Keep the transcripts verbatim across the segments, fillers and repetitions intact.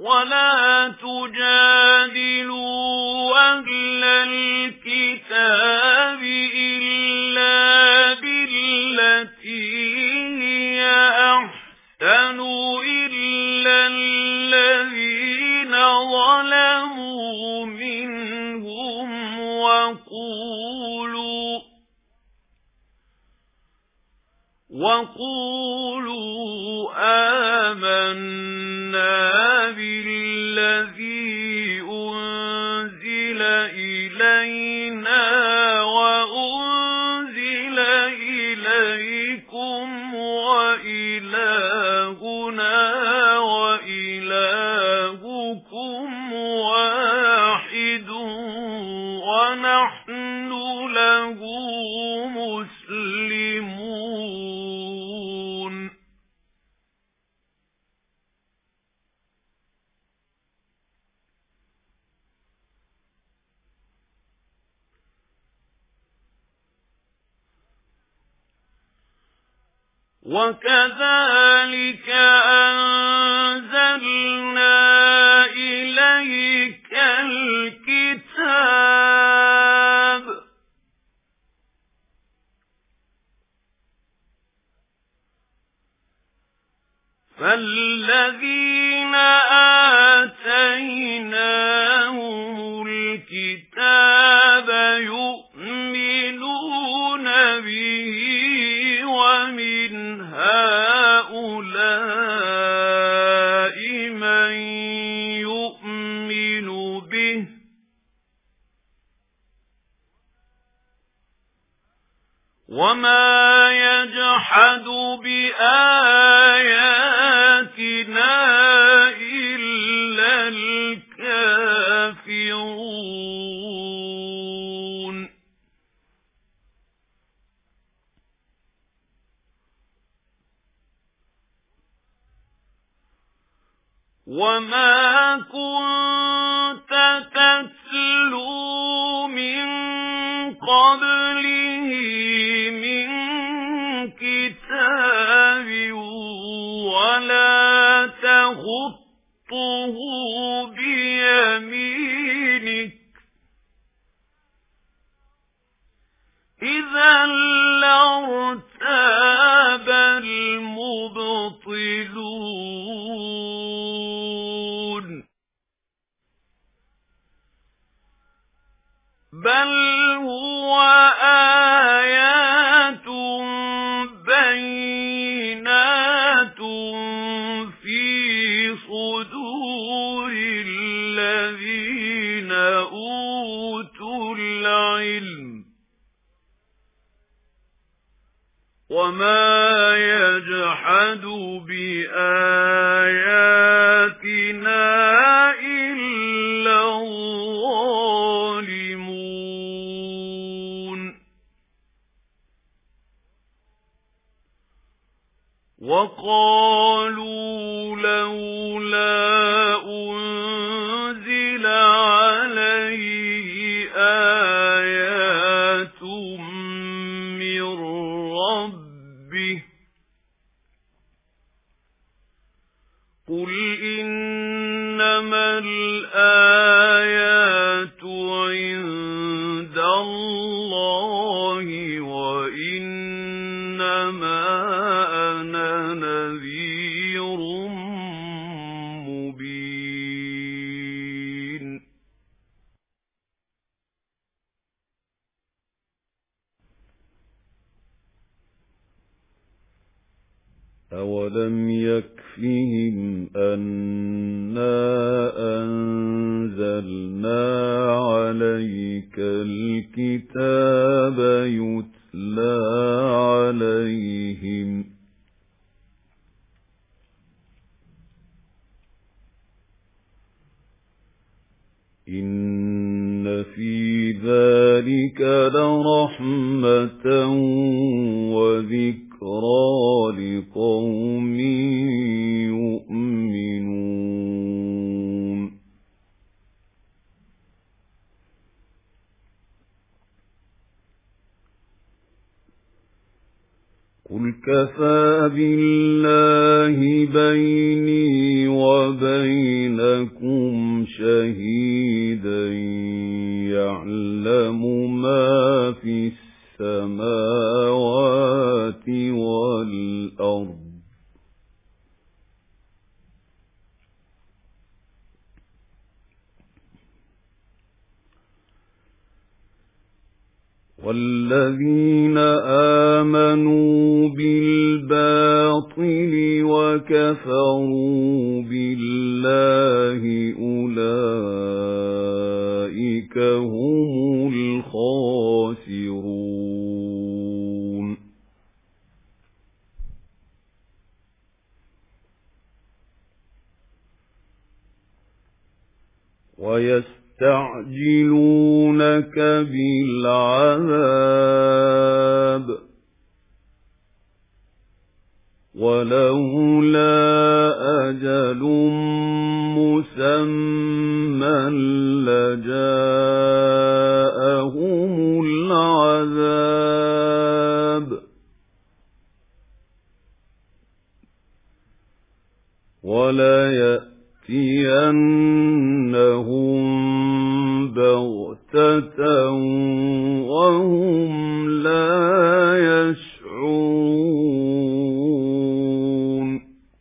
ولا تجادلوا أهل الكتاب إلا بالتي هي أحسن إلا الذين ظلموا منهم وقولوا وقولوا آمنا بالذي أنزل إلينا وأنزل إليكم وإلهنا وإلهكم واحد ونحن له مسلمون. وكذلك أنزلنا إليك الكتاب فالذين آتيناهم الكتاب يؤمنون به ومن هؤلاء من يؤمن به وما يجحد بآياتنا إلا الكافرون. وما كنت تتلو من قبله من كتاب ولا تخطه بيمينك إذا لارتاب المبطلون. بل هو آيات بينات في صدور الذين أوتوا العلم وما يجحد بآياتنا إلا الظالمون. وقالوا لولا أنزل عليه آيات من ربه قل إنما الآيات عند الله وإنما أنا نذير مبين. أولم يكفهم أنا أنزلنا عليك الكتاب يتلى عليهم إن في ذلك لرحمة وذكرى لقوم يؤمنون. قل كفى بالله بيني وبينكم يكن شهيدا يعلم ما في السماوات والأرض والذين آمنوا بالباطل وكفروا بالله أولئك هم الخاسرون ويستعجلونك بالعذاب ولولا أجل مسمى لجاءهم العذاب وليأتينهم بغتة وهم لا يشعرون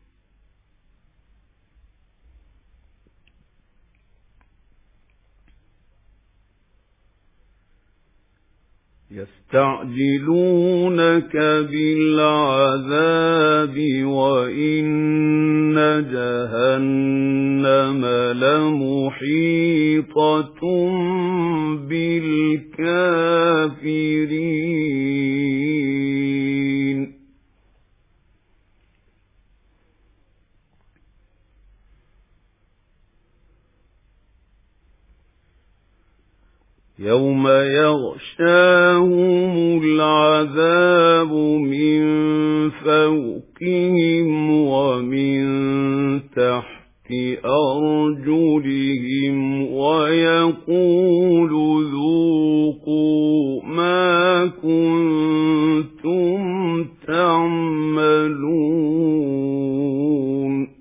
يستعجلونك بالعذاب وإن جهنم لمحيطة بالكافرين يوم يغشاهم العذاب من فوقهم ومن تحت أرجلهم ويقول ذوقوا ما كنتم تعملون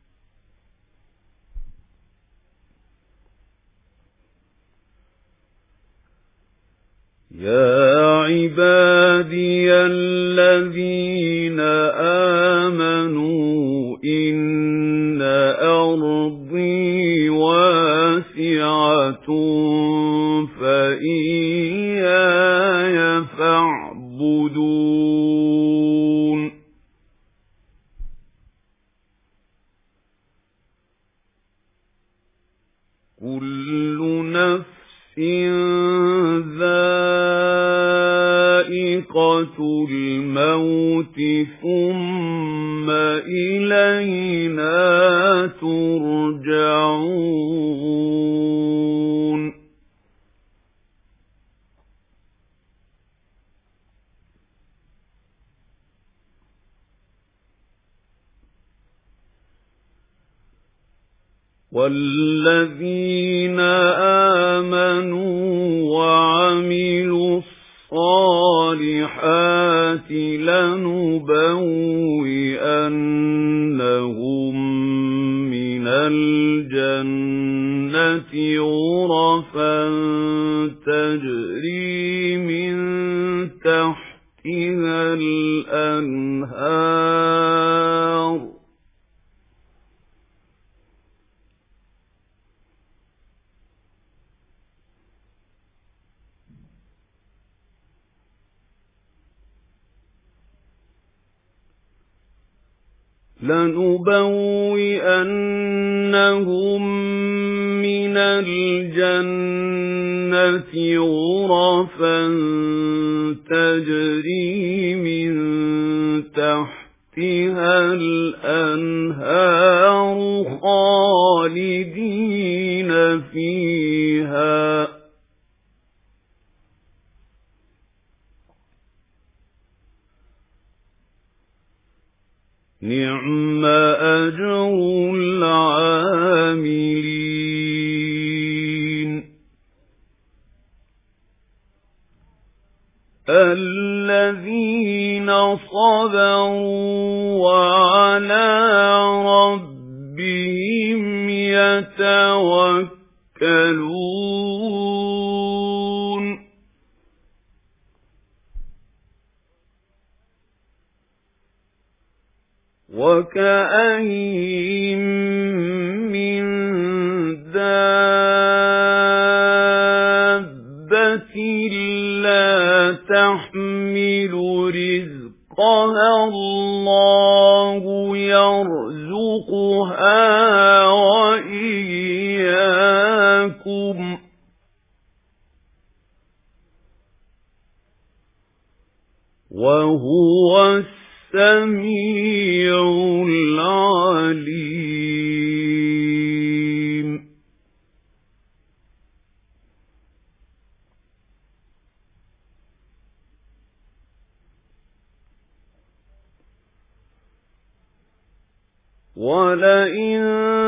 يا عبادي الذين آمنوا إن أرضي واسعة فإياي فاعبدون كل نفس ذائقة الموت ثم إلينا ترجعون والذين آمنوا وعملوا الصالحات لنبوئنهم من الجنة غرفا تجري من تحتها الأنهار لنبوئنهم من الجنة غرفا تجري من تحتها الأنهار خالدين فيها نعم أجر العاملين الذين صبروا وعلى ربهم يتوكلون وكأين من دابة لا تحمل رزقها الله يرزقها وإياكم وهو السميع العليم ولئن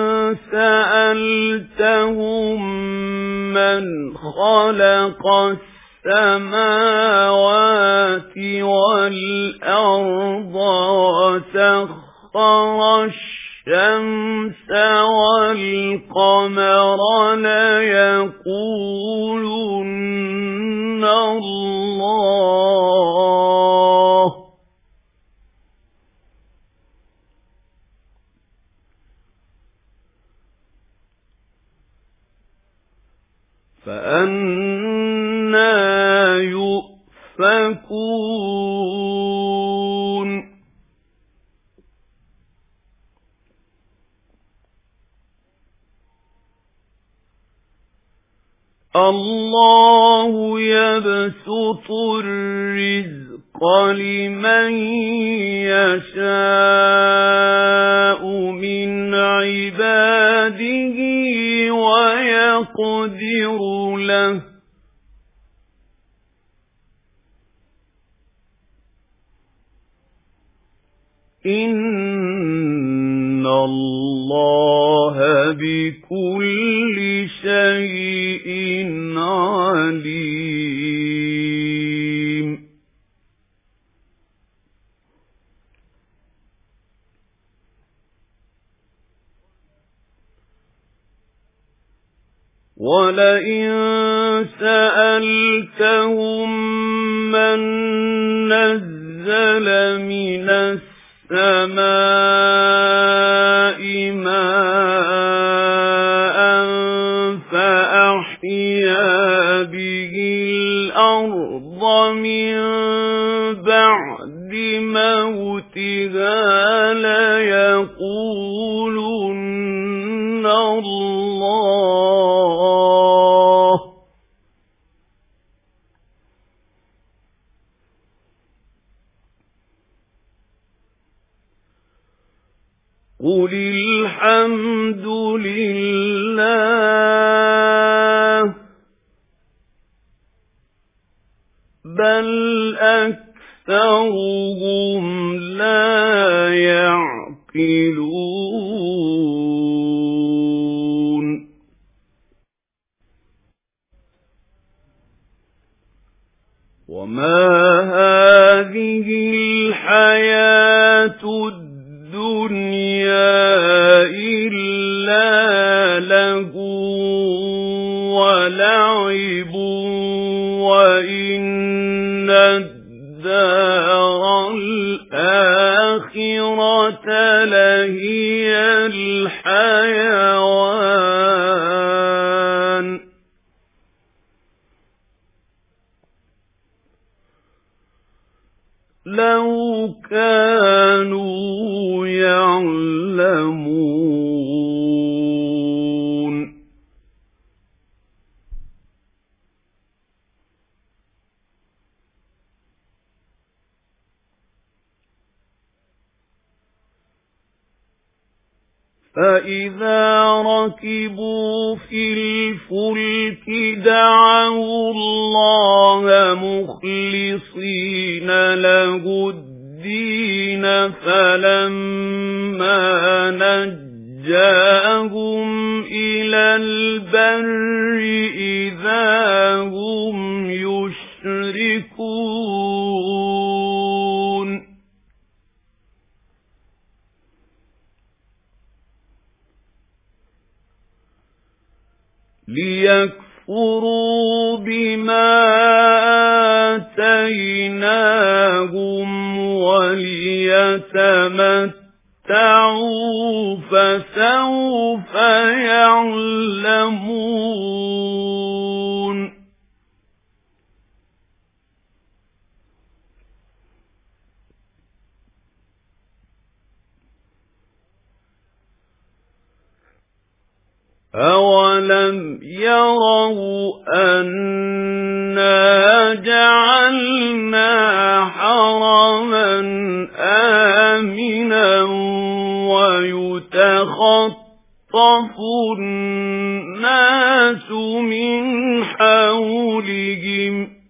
سألتهم من خلق السماوات والأرض وسخر الشمس والقمر ليقولن الله فأنى يؤفكون الله يبسط الرزق لمن يشاء من عباده ويقدر له إن الله بكل شيء عليم ولئن سألتهم من نزل من السماء ماء فأحيا به الأرض من بعد موتها ليقولن الله قل الحمد لله بل أكثرهم لا يعقلون وما هذه الحياة الدنيا إلا لهو ولعب وإن الدار الآخرة لهي الحيوان لو كانوا يعلمون فإذا ركبوا في الفلك دعوا الله مخلصين له الدين فلما نجاهم إلى البر إذا هم يشركون ليكفروا بما آتيناهم وليتمتعوا فسوف يعلمون أَوَلَمْ يَرَوْا أَنَّا جَعَلْنَا حَرَمًا آمِنًا وَيُتَخَطَّفُ النَّاسُ مِنْ حَوْلِهِمْ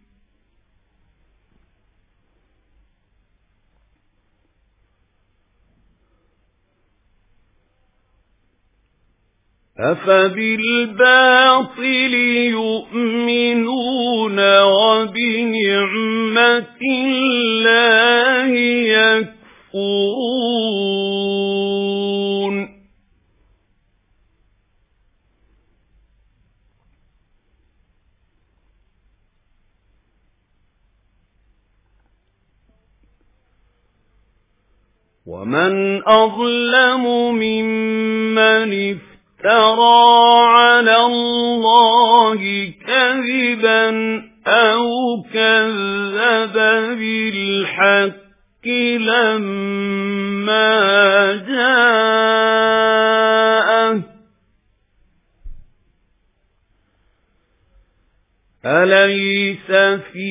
أَفَبِالْبَاطِلِ يُؤْمِنُونَ وَبِنِعْمَةِ اللَّهِ يَكْفُرُونَ وَمَنْ أَظْلَمُ مِمَّنِ افترى على الله كذبا أو كذب بالحق لما جاءه أليس في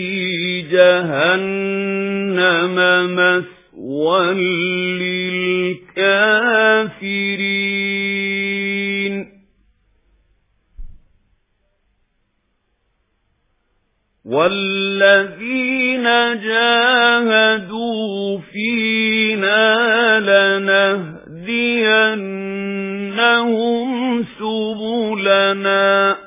جهنم مثوى للكافرين والذين جاهدوا فينا لنهدينهم سبلنا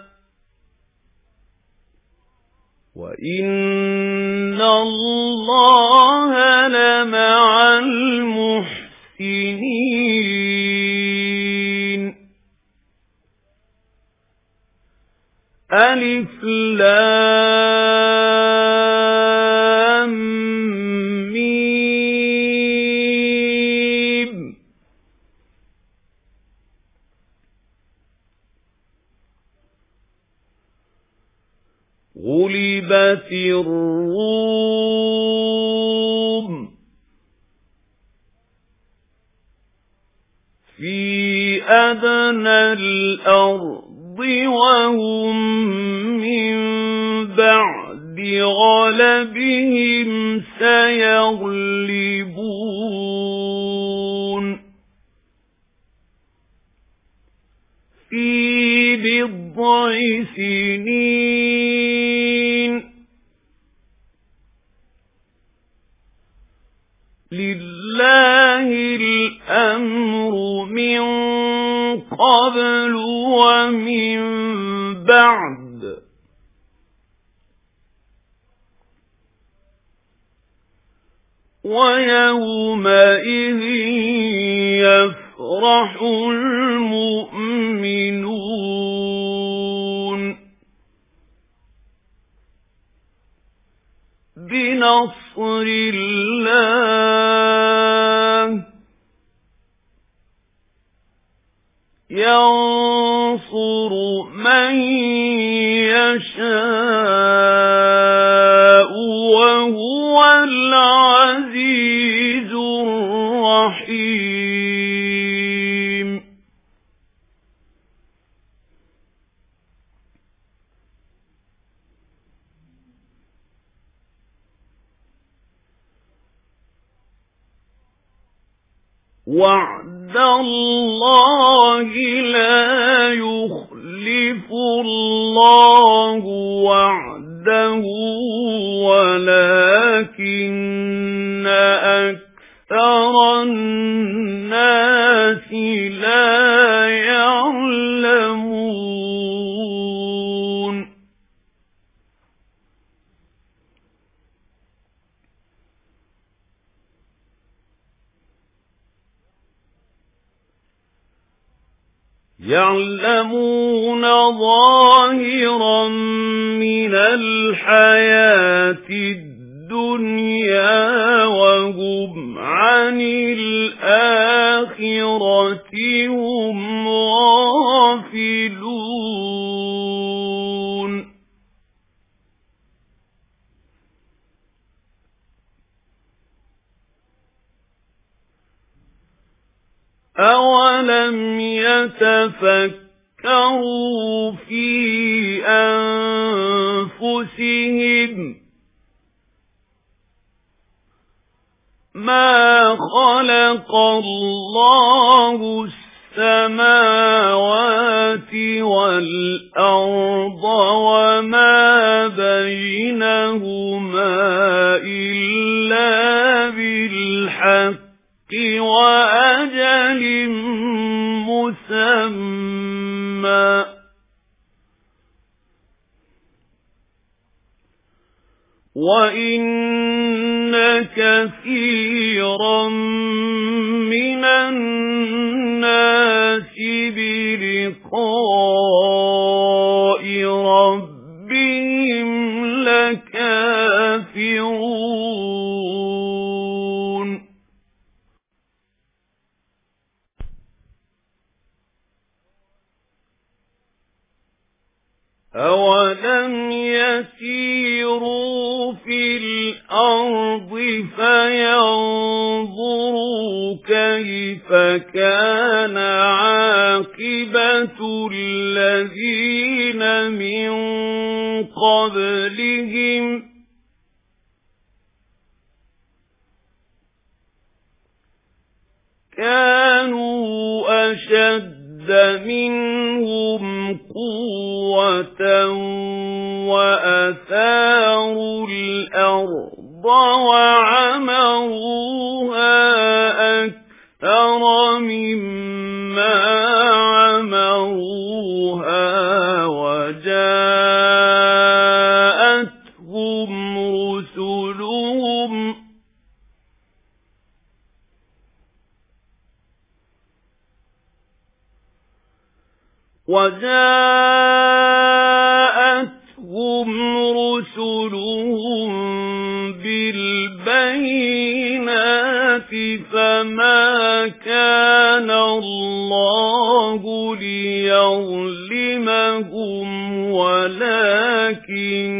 وَإِنَّ اللَّهَ لَمَعَ الْمُحْسِنِينَ أَلِفْ لَامْ مِيم غُلِبَتِ الرُّومُ فِي أَدْنَى الْأَرْضِ وَهُمْ مِنْ بَعْدِ غَلَبِهِمْ سَيَغْلِبُونَ فِي بِضْعِ سِنِينَ لِلَّهِ الْأَمْرُ مِنْ قَبْلُ وَمِنْ بَعْدُ وَيَوْمَئِذٍ يَفْرَحُ الْمُؤْمِنُونَ بِنَصْرِ اللَّهِ يَنصُرُ مَن يَشَاءُ وَهُوَ الْعَزِيزُ الرَّحِيمُ وَعْدَ اللَّهِ لَا يُخْلِفُ اللَّهُ وَعْدَهُ وَلَكِنَّ أَكْثَرَ النَّاسِ لَا يَعْلَمُونَ يعلمون ظاهرا من الحياة الدنيا وهم عن الآخرة هم غافلون أَوَلَمْ يَتَفَكَّرُوا فِي أَنفُسِهِمْ مَا خَلَقَ اللَّهُ السَّمَاوَاتِ وَالْأَرْضَ وَمَا بَيْنَهُمَا إِلَّا بِالْحَقِّ وَأَجَلٍ مُّسَمًّى وَإِنَّ كَثِيرًا مِنَ النَّاسِ بِلِقَاءِ رَبِّهِمْ لَكَافِرُونَ أَوَلَمْ يَسِيرُوا فِي الْأَرْضِ فَيَنظُرُوا كَيْفَ كَانَ عَاقِبَةُ الَّذِينَ مِنْ قَبْلِهِمْ كَانُوا أَشَدَّ منهم قوة وأثاروا الأرض وعمروها أكثر مما عمروها وجاءتهم رسلهم وَجَاءَتْهُمْ رُسُلُهُم بِالْبَيِّنَاتِ فَمَا كَانَ اللَّهُ لِيَظْلِمَهُمْ وَلَكِن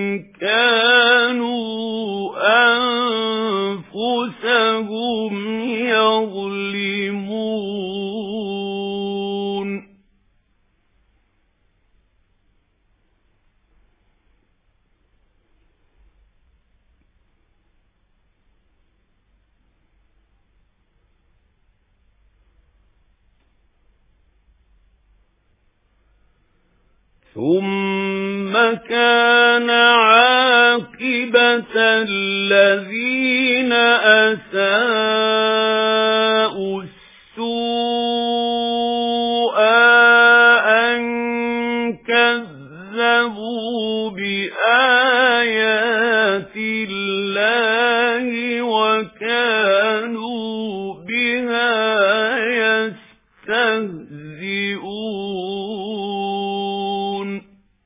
كَانُوا أَنفُسَهُمْ يَظْلِمُونَ ثُمَّ كَانَ عَاقِبَةَ الَّذِينَ أَسَاءُوا السُّوءَ أَن كَذَّبُوا بِآيَاتِ اللَّهِ وَكَانُوا بِهَا يَسْتَهْزِئُونَ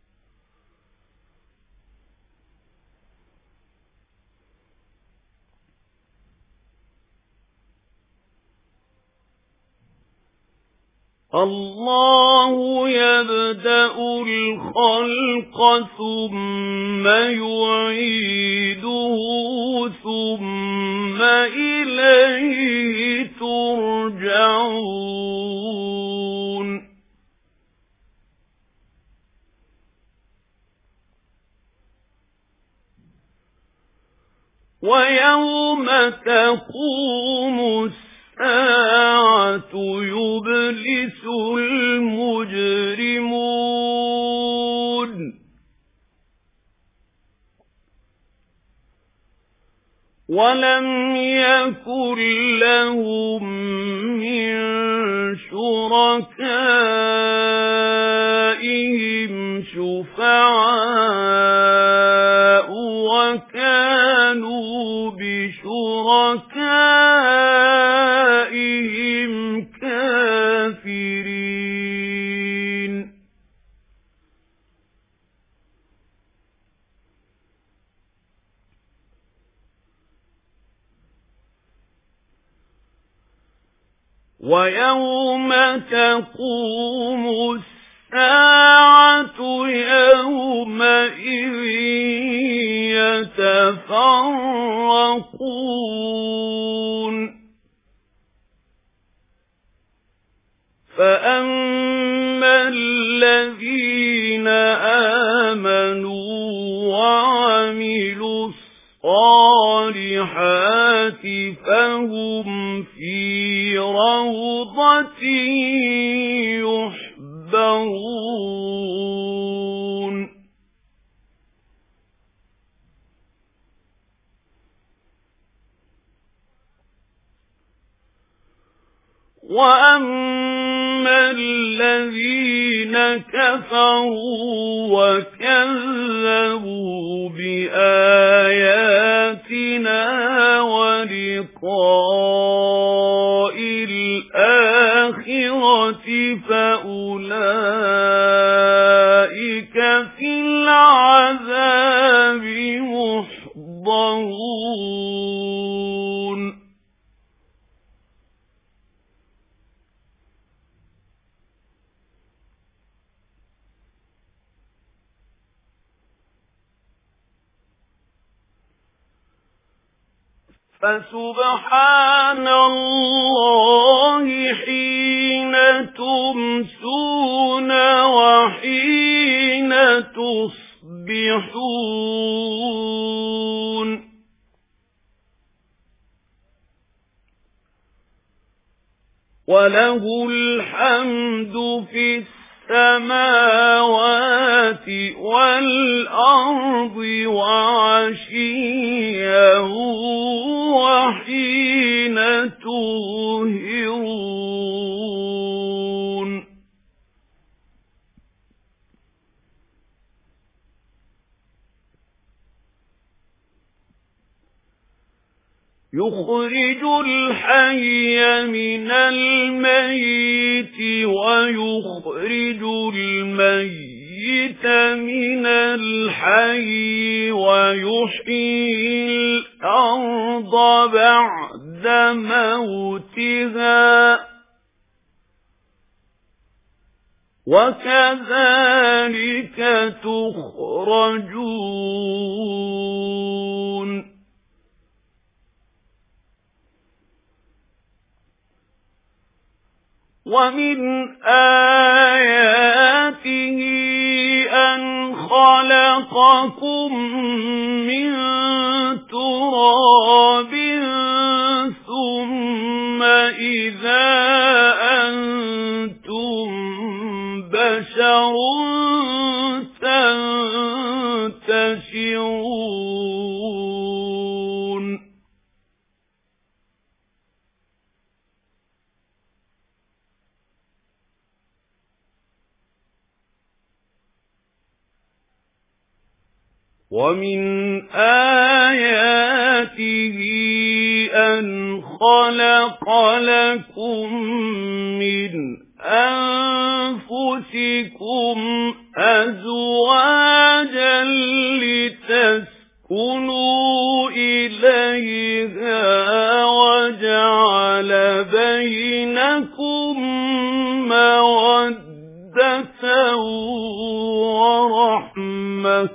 الله يبدأ الخلق ثم يعيده ثم إليه ترجعون ويوم تقوم الساعة يبلس المجرمون ولم يكن لهم من شركائهم شفعاء وكانوا بشركائهم كافرين وَيَوْمَ تَقُومُ السَّاعَةُ يَوْمَئِذٍ يَتَفَرَّقُونَ فَأَمَّا الَّذِينَ آمَنُوا وَعَمِلُوا الصَّالِحَاتِ فَهُمْ فِي رَوْضَةٍ يُحْبَرُونَ وَأَمَّا الَّذِينَ كَفَرُوا وَكَذَّبُوا بِآيَاتِنَا وَلِقَاءِ الْآخِرَةِ فَأُولَئِكَ فِي الْعَذَابِ مُحْضَرُونَ فَسُبْحَانَ اللَّهِ حِينَ تُمْسُونَ وَحِينَ تُصْبِحُونَ وَلَهُ الْحَمْدُ فِي السَّمَاوَاتِ وَالْأَرْضِ وَعَشِيًّا وَحِينَ تُظْهِرُونَ يُخْرِجُ الْحَيَّ مِنَ الْمَيِّتِ وَيُخْرِجُ الْمَيِّتَ مِنَ الْحَيِّ وَيُحْيِي الْأَرْضَ بَعْدَ مَوْتِهَا وَكَذَلِكَ تُخْرَجُونَ وَمِنْ آيَاتِهِ أَنْ خَلَقَكُم مِّن تُرَابٍ ثُمَّ إِذَا أَنْتُمْ بَشَرٌ تَنْتَشِرُونَ وَمِنْ آيَاتِهِ أَنْ خَلَقَ لَكُم مِّنْ أَنفُسِكُمْ أَزْوَاجًا لِتَسْكُنُوا إِلَيْهَا وَجَعَلَ بَيْنَكُم مَّوَدَّةً وَرَحْمَةً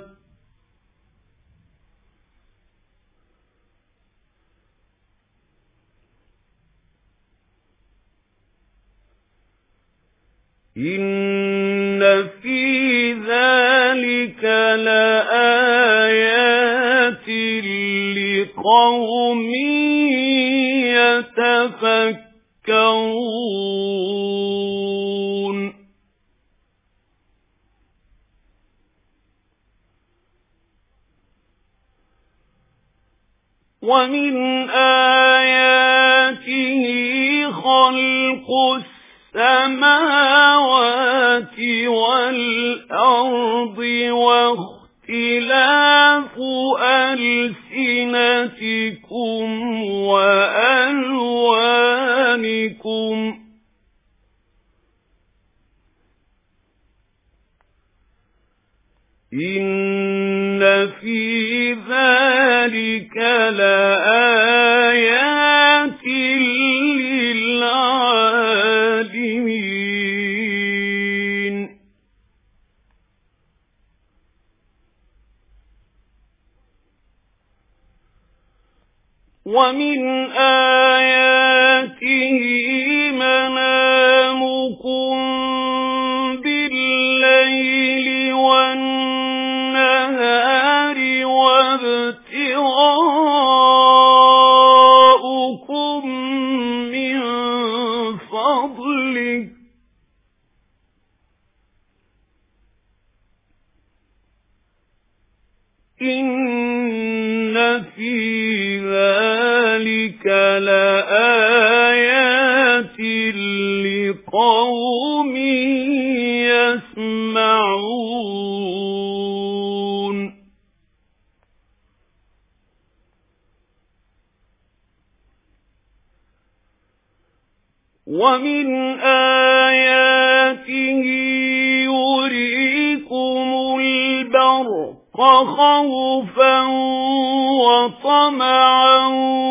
إِنَّ فِي ذَلِكَ لَآيَاتٍ لِقَوْمٍ يَتَفَكَّرُونَ وَمِنْ آيَاتِهِ خَلْقُ السَّمَاوَاتِ وَالْأَرْضِ وَاخْتِلَافُ أَلْسِنَتِكُمْ وَأَلْوَانِكُمْ إِنَّ فِي ذَلِكَ لَآيَاتٍ لِلْعَالِمِينَ وَمِنْ آيَاتِهِ مَنَامُكُمْ بِاللَّيْلِ وَالنَّهَارِ وَابْتِغَاؤُكُمْ مِنْ فَضْلِهِ إِنَّ فِي ذَلِكَ لَآيَاتٍ لِقَوْمٍ يَسْمَعُونَ وَمِنْ آيَاتِهِ يُرِيكُمُ الْبَرْقَ خَوْفًا وَطَمَعًا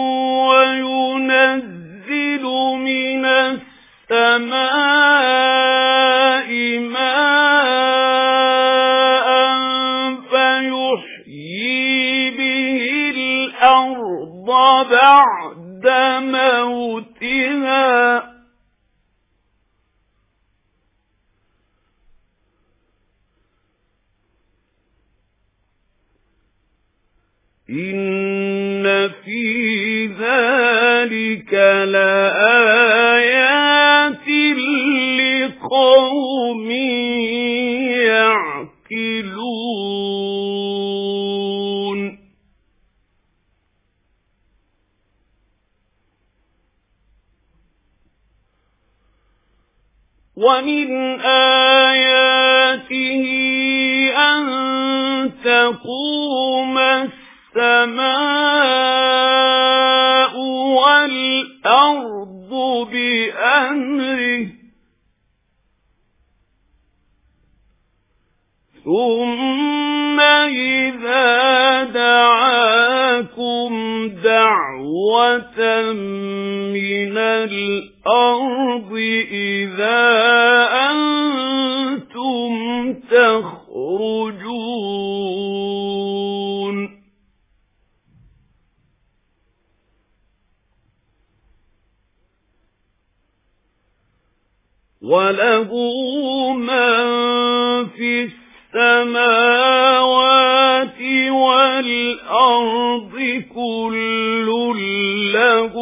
وَيُنَزِّلُ مِنَ السَّمَاءِ مَاءً فَيُحْيِي بِهِ الْأَرْضَ بَعْدَ مَوْتِهَا إِنَّ فِي ذَلِكَ لَآيَاتٍ لِقَوْمٍ يَعْقِلُونَ وَمِنْ آيَاتِهِ أَن تَقُومَ السَّمَاءُ وَالْأَرْضُ بِأَمْرِهِ ثُمَّ إِذَا دَعَاكُمْ دَعْوَةً مِنَ الْأَرْضِ إِذَا أَنْتُمْ تَخْرُجُونَ وَلَهُ مَنْ فِي السَّمَاوَاتِ وَالْأَرْضِ كُلٌّ لَهُ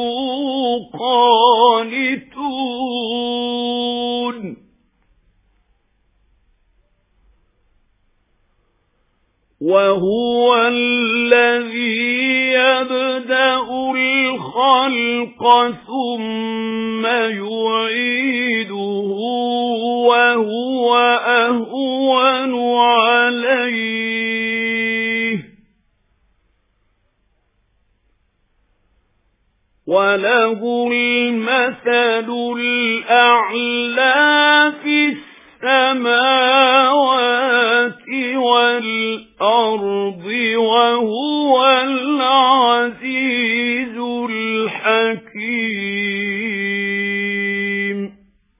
قَانِتُونَ وَهُوَ الَّذِي يَبْدَأُ الْخَلْقَ ثُمَّ يُعِيدُهُ وَهُوَ أَهْوَنُ عَلَيْهِ وَلَهُ الْمَثَلُ الْأَعْلَى فِي السَّمَاوَاتِ وَالْأَرْضِ وَهُوَ الْعَزِيزُ الْحَكِيمُ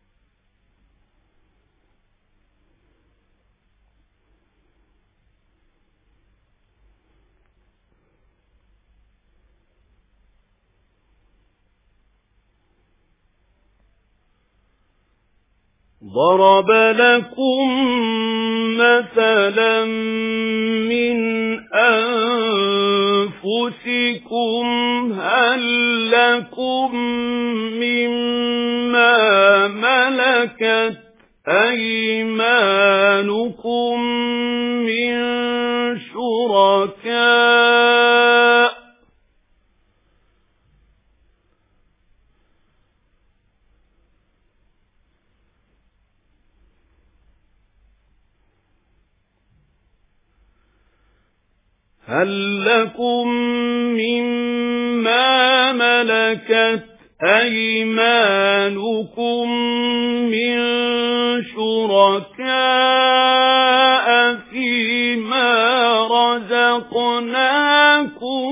ضَرَبَ لَكُم مَّثَلًا مِّنْ أَنفُسِكُمْ هَل لَّكُم مِّمَّا مَلَكَتْ أَيْمَانُكُم مِّن شُرَكَاءَ هَل لَّكُم مِّمَّا مَلَكَتْ أَيْمَانُكُم مِّن شُرَكَاءَ فِيمَا رَزَقْنَاكُمْ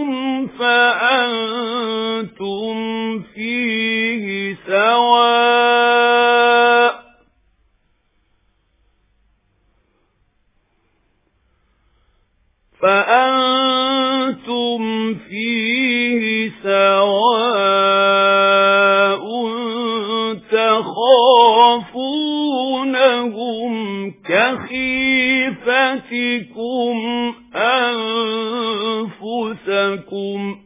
فَأَنتُمْ فِيهِ سَوَاءٌ فَأَنتُمْ فِيهِ سَوَاءٌ تخافونهم كخيفتكم أنفسكم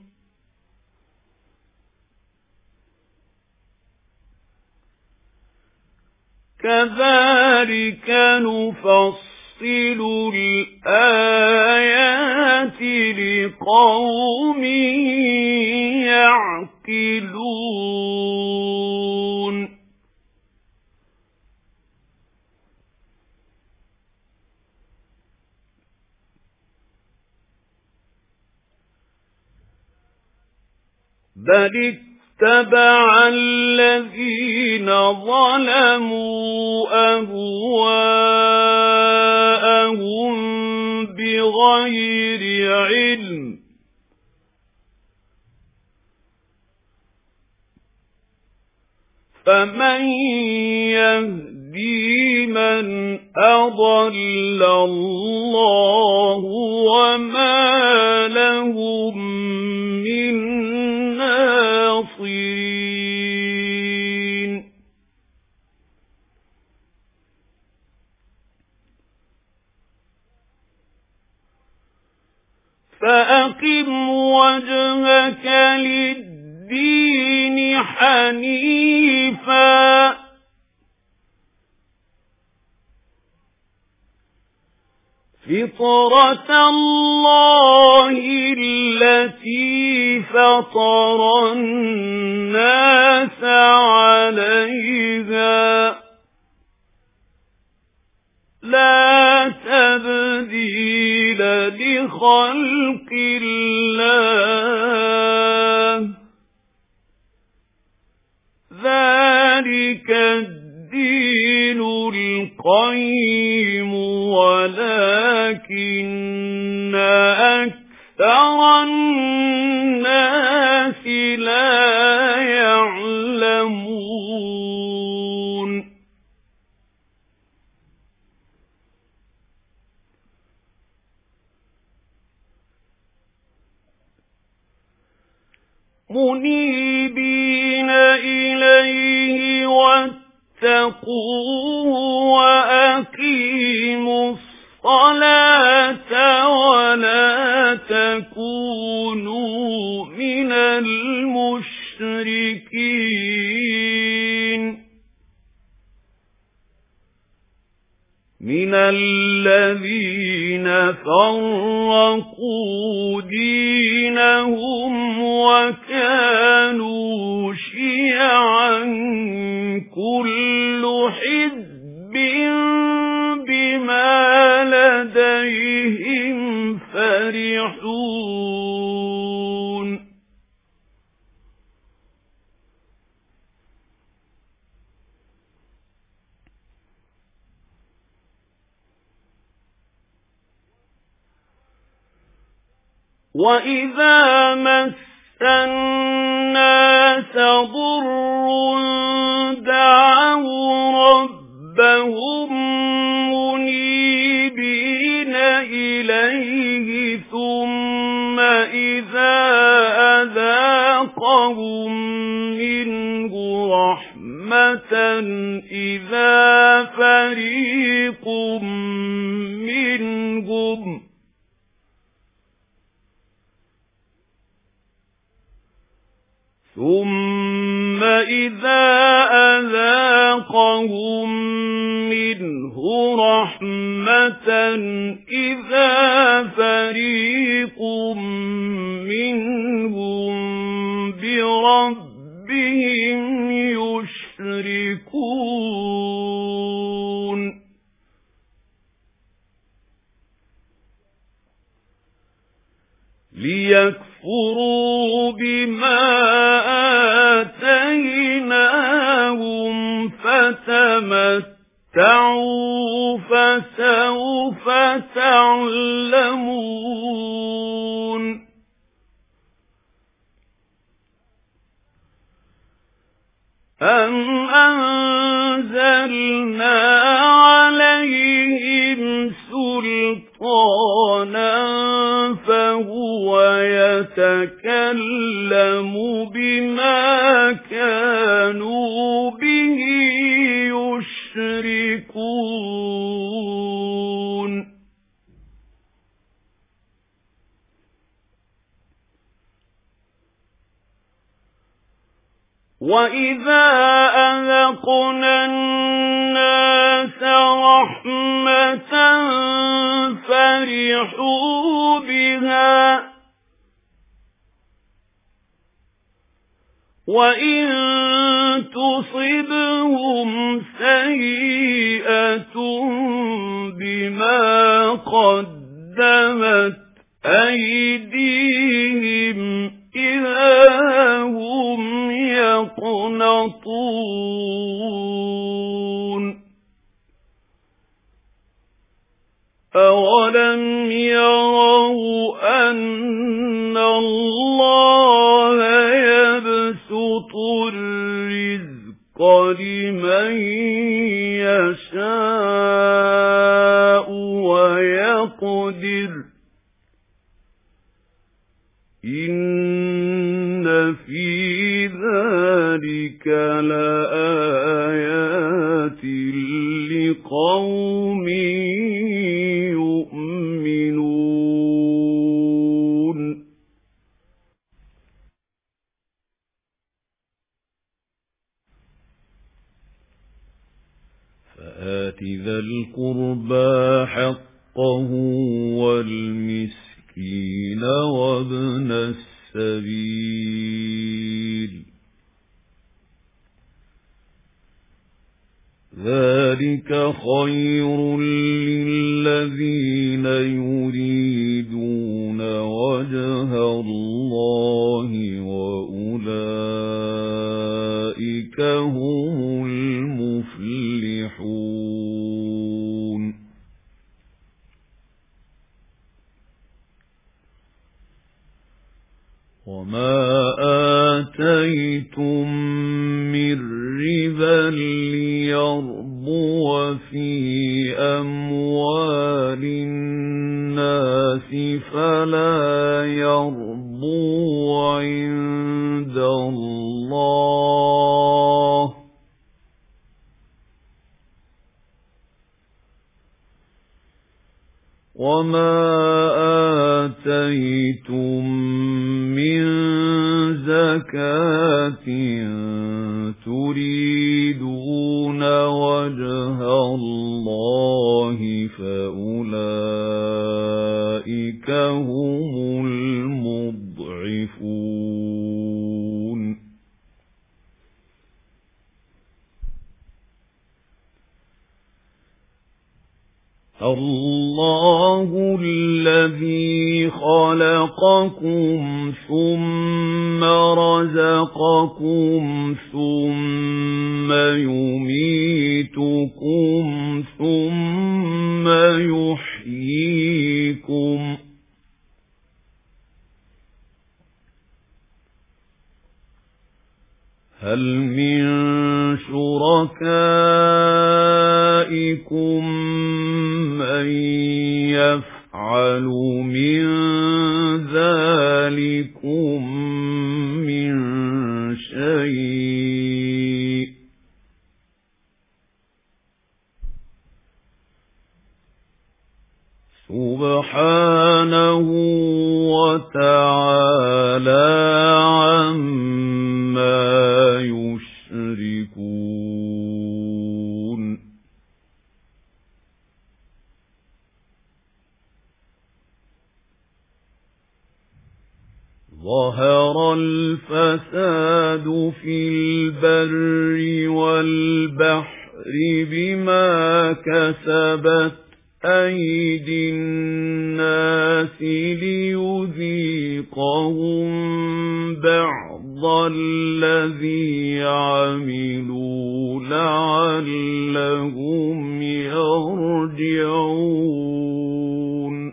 كذلك نفصل الآيات لقوم يعقلون بل اتبع الذين ظلموا أهواءهم بغير علم فمن يهدي من أضل الله وما لهم من ناصرين فأقم وجهك للدين حنيفا فطرة الله التي فطر الناس عليها لا تبديل لخلق الله ذلك الدين القيم ولكن أكثر الناس لا يعلمون منيبين إليه واتقوه وأقيموا الصلاة ولا تكونوا من المشركين من الذين فرقوا دينهم وكانوا شيعا كل حزب بما لديهم فرحون وَإِذَا مَسَّ النَّاسَ ضُرٌّ دَعَوْا رَبَّهُم مُنِيبِينَ إِلَيْهِ ثُمَّ إِذَا أَذَاقَهُم مِّنْهُ رَحْمَةً إِذَا فَرِيقٌ مِّنْهُمْ ثُمَّ إِذَا أَذَاقَهُم مِّنْهُ رَحْمَةً إِذَا فَرِيقٌ مِّنْهُم بِرَبِّهِمْ يُشْرِكُونَ لِيَكْفُرُوا بِمَا آتَيْنَاهُمْ فَتَمَتَّعُوا فَسَوْفَ تَعْلَمُونَ أَمْ أَنزَلْنَا عَلَيْهِمْ سُلْطَانًا فَهُوَ يَتَكَلَّمُ بِمَا كَانُوا بِهِ يشركون وَإِذَا أَذَقْنَا النَّاسَ رَحْمَةً فَرِحُوا بِهَا وَإِن تُصِبْهُمْ سَيِّئَةٌ بِمَا قَدَّمَتْ أَيْدِيهِمْ إِذَا هُمْ يَقْنَطُونَ أَوَلَمْ يَرَوْا أَنَّ اللَّهَ يَبْسُطُ الرِّزْقَ لِمَن يَشَاءُ وَيَقْدِرُ إِنَّ فِي ذَلِكَ لَآيَاتٍ لِقَوْمٍ يُؤْمِنُونَ فَآتِ ذَا الْقُرْبَى حَقَّهُ وَالْمِسْكِينَ وَابْنَ السَّبِيلِ ذَلِكَ خَيْرٌ لِّلَّذِينَ يُرِيدُونَ وَجْهَ اللَّهِ وَأُولَئِكَ هُمُ الْمُفْلِحُونَ وَمَا آتَيْتُم مِّن رِّبًا لِّيَرْبُوَ فِي أَمْوَالِ النَّاسِ فَلَا يَرْبُو عِندَ اللَّهِ وَمَا آتَيْتُم مِّن زَكَاةٍ تُرِيدُونَ وَجْهَ اللَّهِ فَأُولَئِكَ هُمُ الْمُضْعِفُونَ اللَّهُ الَّذِي خَلَقَكُمْ ثُمَّ رَزَقَكُمْ ثُمَّ يُمِيتُكُمْ ثُمَّ يُحْيِيكُمْ هَلْ مِن شُرَكَائِكُم مَّن يَفْعَلُ مِن ذَلِكُم مِّن شَيْءٍ سُبْحَانَهُ وَتَعَالَى عَمَّا يُشْرِكُونَ ظَهَرَ الْفَسَادُ فِي الْبَرِّ وَالْبَحْرِ بِمَا كَسَبَتْ أَيْدِي النَّاسِ لِيُذِيقَهُم بَعْضَ الَّذِي عَمِلُوا لَعَلَّهُمْ يَرْجِعُونَ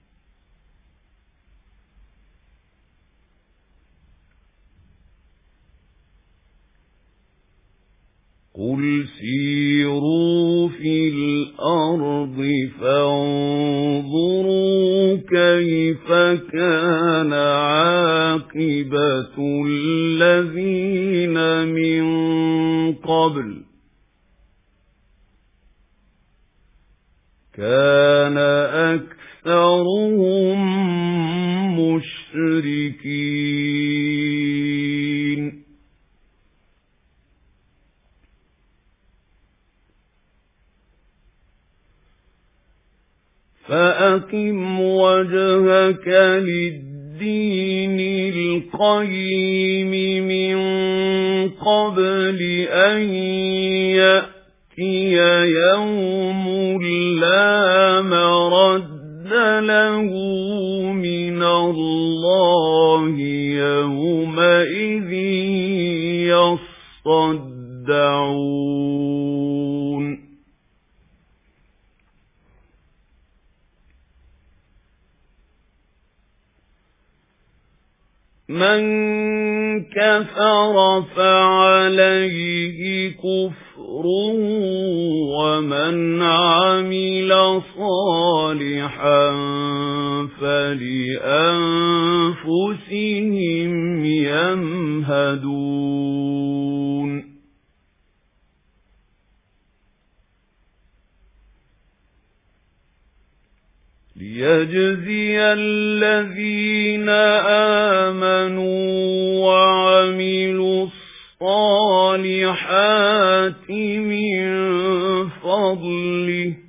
قُلْ سِيرُوا فِي الْأَرْضِ فَانظُرُوا كَيْفَ كَانَ عَاقِبَةُ الَّذِينَ مِن قَبْلُ كان أكثرهم مشركين فأقم وجهك للدين القيم من قبل أن يأتي يوم لا مرد له من الله يومئذ يصدعون من كفر فعليه كفره ومن عمل صالحا فلأنفسهم يمهدون ليجزي الذين آمنوا وعملوا الصالحات من فضله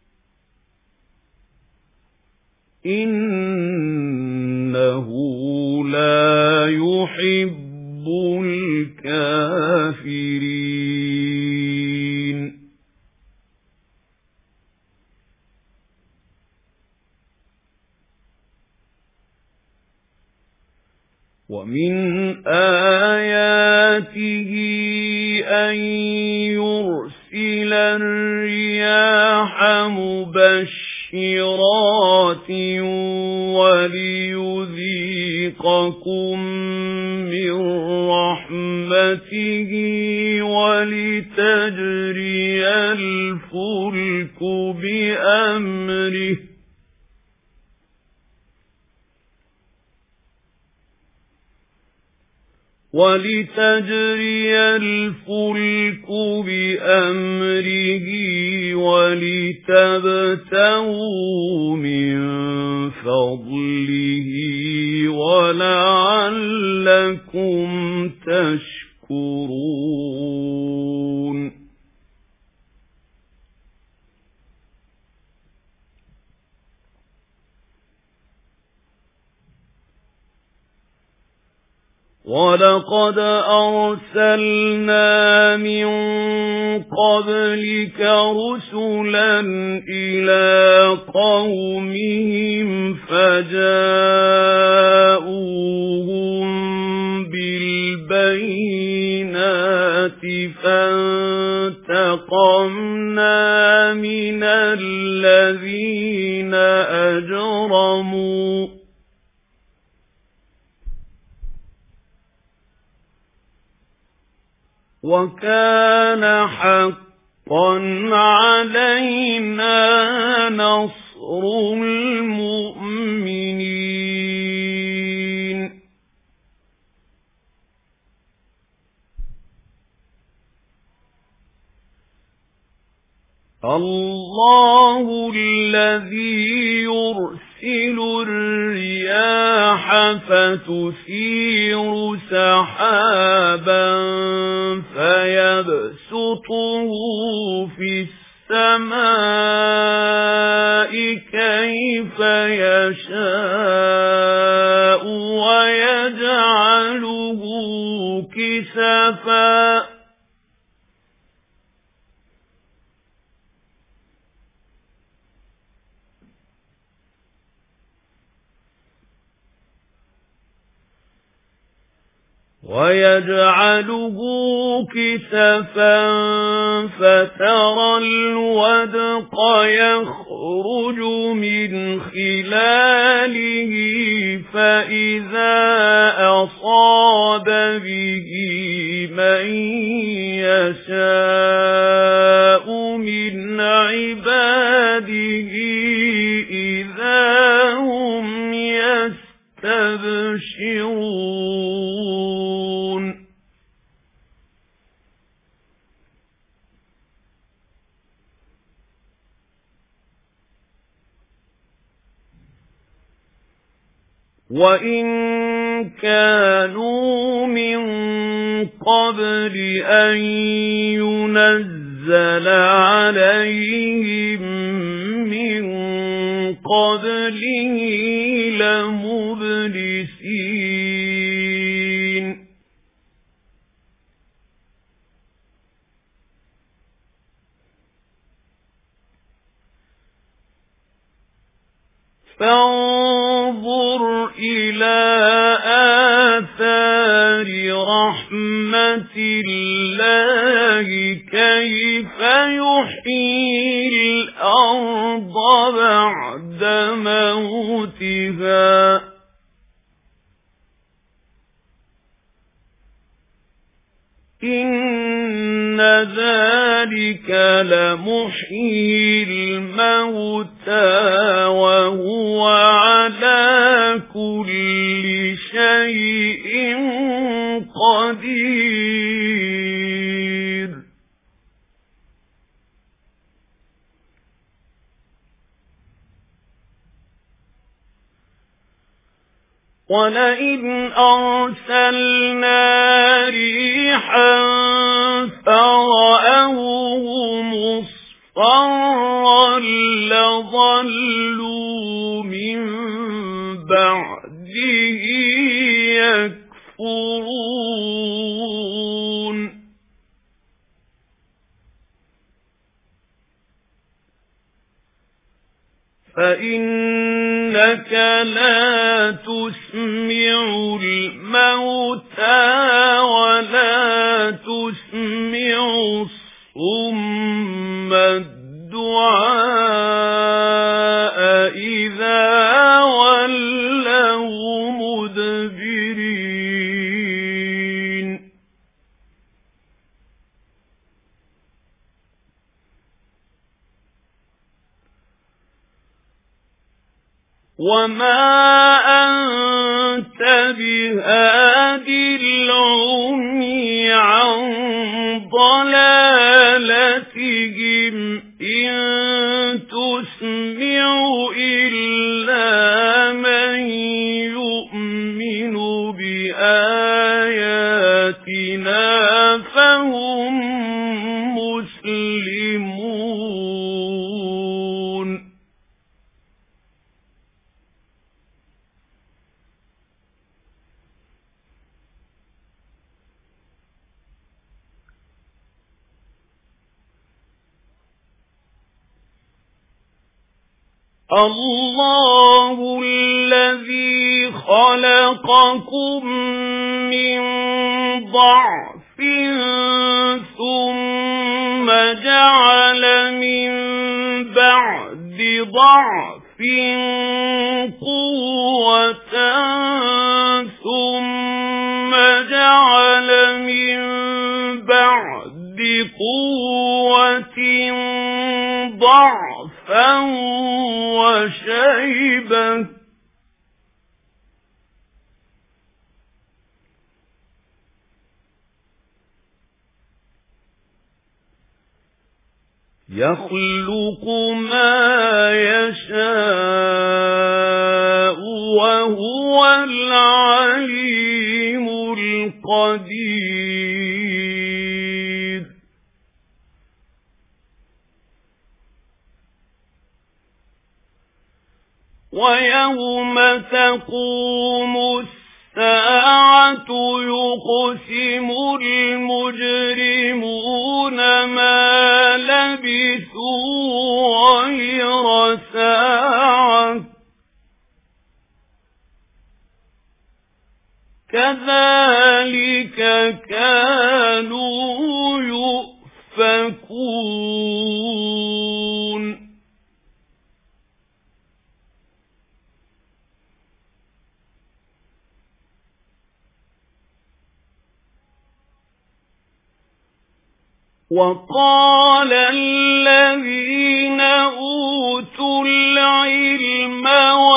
إنه لا يحب الكافرين ومن آياته أن يرسل الرياح مبشرات وليذيقكم من رحمته ولتجري الفلك بأمره ولتجري الفلك بأمره ولتبتغوا من فضله ولعلكم تشكرون وَلَقَدْ أَرْسَلْنَا مِنْ قَبْلِكَ رُسُلًا إِلَى قَوْمِهِمْ فَجَاءُوهُم بِالْبَيِّنَاتِ فَانْتَقَمْنَا مِنَ الَّذِينَ أَجْرَمُوا وَكَانَ حَقًّا عَلَيْنَا نَصْرُ الْمُؤْمِنِينَ اللَّهُ الَّذِي يُرْسِلُ الرِّيَاحَ فَتُثِيرُ سَحَابًا فَيَبْسُطُهُ فِي السَّمَاءِ كَيْفَ يَشَاءُ وَيَجْعَلُهُ كِسَفًا وَيَجْعَلُهُ كِسَفًا فَتَرَى الْوَدْقَ يَخْرُجُ مِنْ خِلَالِهِ فَإِذَا أَصَابَ بِهِ مَن يَشَاءُ مِنْ عِبَادِهِ إِذَا هُمْ يَسْتَبْشِرُونَ وَإِن كَانُوا مِن قَبْلِ أَن يُنَزَّلَ عَلَيْهِم مِّن قَبْلِهِ لَمُبْلِسِينَ فانظر إلى آثار رحمة الله كيف يحيي الأرض بعد موتها إن ذلك لمحيي الموتى وهو على كل شيء قدير وَلَئِنْ أَرْسَلْنَا رِيحًا فَرَأَوْهُ مُصْفَرًّا لَظَلُّوا مِنْ بَعْدِهِ يَكْفُرُونَ فَإِنَّكَ لَا تُسْمِعُ الْمَوْتَى وَلَا تُسْمِعُ الصُّمَّ الدُّعَاءَ إِذَا وَلَّوْا مُدْبِرِينَ وَمَا أَنْتَ بِهَادِ الْعُمْيِ عَنْ ضَلَالَتِهِمْ إِنْ تُسْمِعُ إِلَّا مَنْ يُؤْمِنُ بِآيَاتِنَا فَهُمْ مُسْلِمُونَ الله الذي خلقكم من ضعف ثم جعل من بعد ضعف قوة ثم جعل من بعد قوة ضعفا وشيبة يخلق ما يشاء وهو العليم القدير ويوم تقوم الساعة يقسم المجرمون ما لبثوا غير ساعة كذلك كانوا يؤفكون وقال الذين أوتوا العلم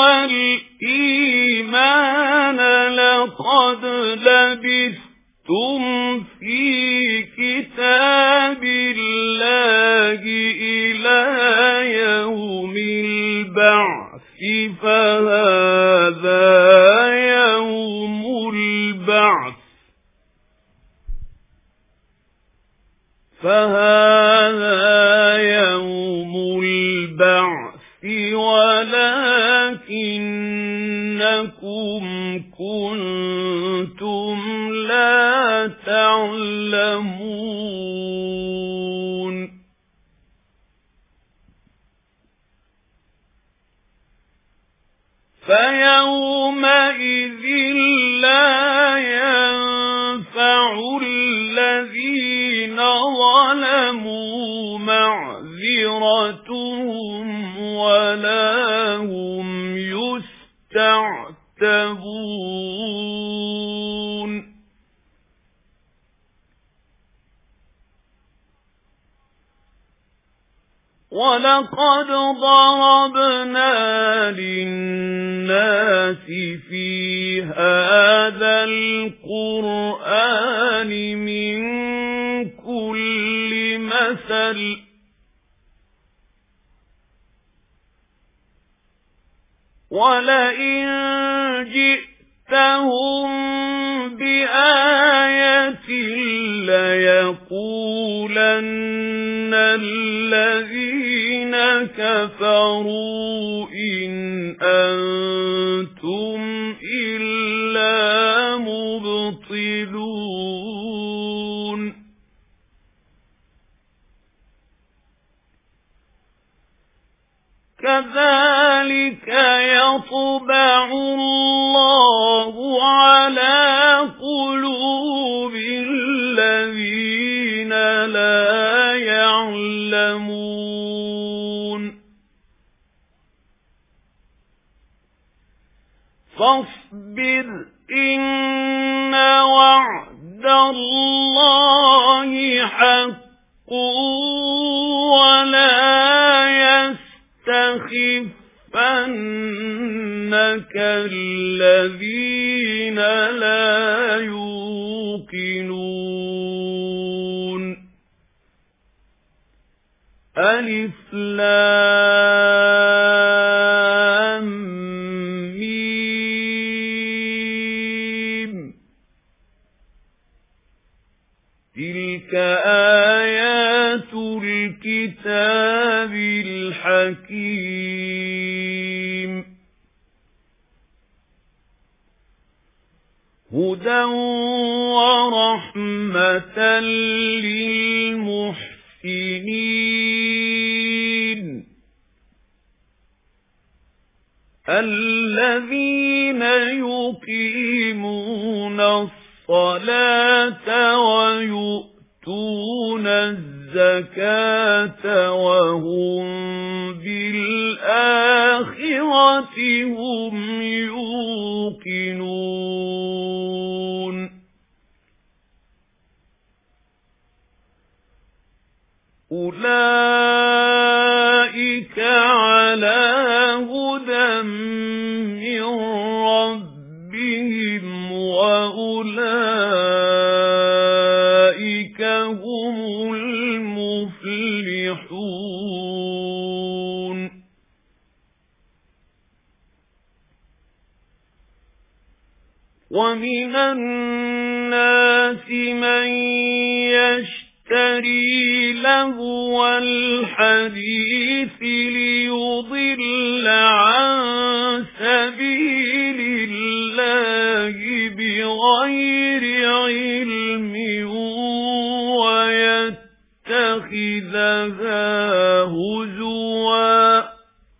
والإيمان لقد لبثتم في كتاب الله إلى يوم البعث فهذا ولكنكم كنتم لا تعلمون فيومئذ لا ينفع الذين ظلموا معذرتهم ولا هم يستعتبون وَلَقَدْ ضَرَبْنَا لِلنَّاسِ فِي هَذَا الْقُرْآنِ مِنْ كُلِّ مَثَلٍ وَلَئِنْ جِئْتَهُمْ بِآيَةٍ لَيَقُولَنَّ الَّذِينَ كَفَرُوا إِنْ أَنْتُمْ إِلَّا مُبْطِلُونَ كَذَلِكَ يَطْبَعُ اللَّهُ عَلَى قُلُوبِ الَّذِينَ لَا يَعْلَمُونَ فَاصْبِرْ إِنَّ وَعْدَ اللَّهِ حَقٌّ وَلَا يَسْتَخِفَّنَّكَ الَّذِينَ لَا يُوقِنُونَ أَلِفْ لَامْ مِيمْ تِلْكَ آيَاتُ الْكِتَابِ الْحَكِيمِ هُدًى وَرَحْمَةً لِلْمُحْسِنِينَ الَّذِينَ يُقِيمُونَ الصَّلَاةَ وَيُؤْتُونَ الزَّكَاةَ وَهُمْ بِالْآخِرَةِ هُمْ يُوقِنُونَ أُولَئِكَ عَلَى هُدًى مِّن رَّبِّهِمْ وَأُولَئِكَ هُمُ الْمُفْلِحُونَ وَمِنَ النَّاسِ مَن يَشْتَرِي لَهْوَ الْحَدِيثِ لِيُضِلَّ عَن سَبِيلِ اللَّهِ بِغَيْرِ عِلْمٍ وَيَتَّخِذَهَا هُزُوًا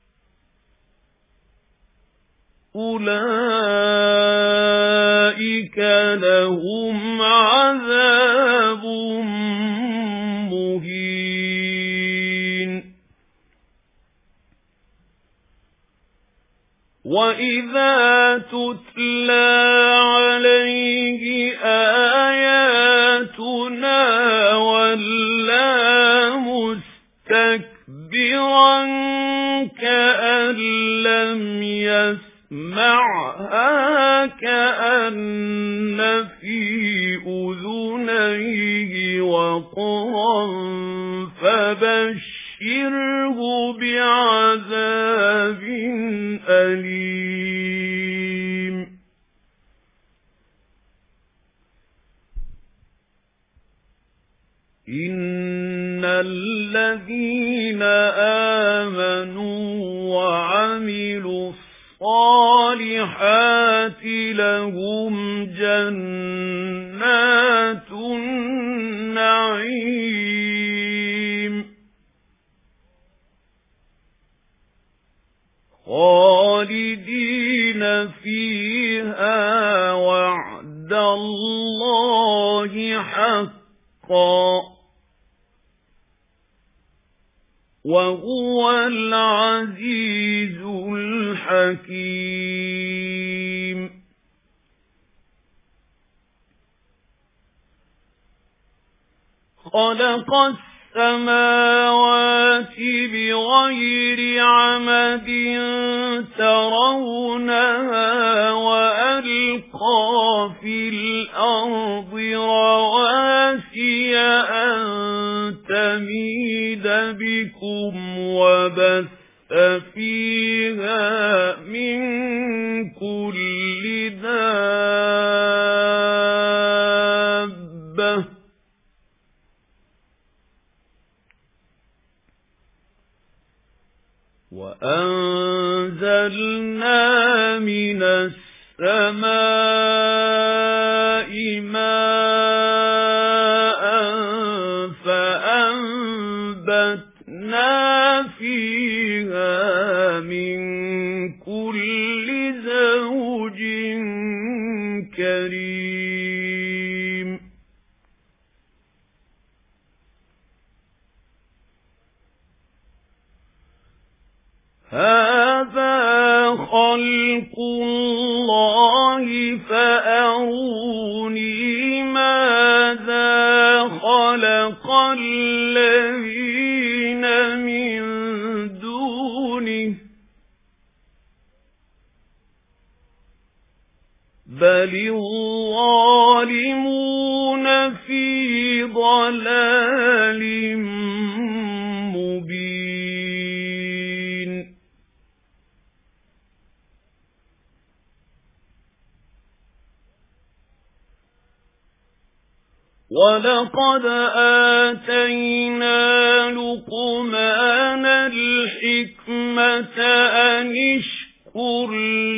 أُولَئِكَ لَهُمْ عَذَابٌ مُهِينٌ وَإِذَا تُتْلَى عَلَيْهِ آيَاتُنَا وَلَّى مُسْتَكْبِرًا كَأَن لَّمْ يَسْمَعْهَا كَأَنَّ فِي أُذُنَيْهِ وَقْرًا فَبَشِّرْهُ بِعَذَابٍ أَلِيمٍ إِنَّ الَّذِينَ آمَنُوا لهم جنات النعيم خالدين فيها وعد الله حقا وهو العزيز الحكيم خلق السماوات بغير عمد ترونها وألقى في الأرض رواسي أن تميد بكم وبث فيها من كل دابة وأنزلنا من السماء ماء فأنبتنا فيها من كل زوج كريم هذا خلق الله فأروني ماذا خلق الذين من دونه بل الظالمون في ضلال مبين وَلَقَدْ آتَيْنَا لُقْمَانَ الْحِكْمَةَ أَنِ اشْكُرْ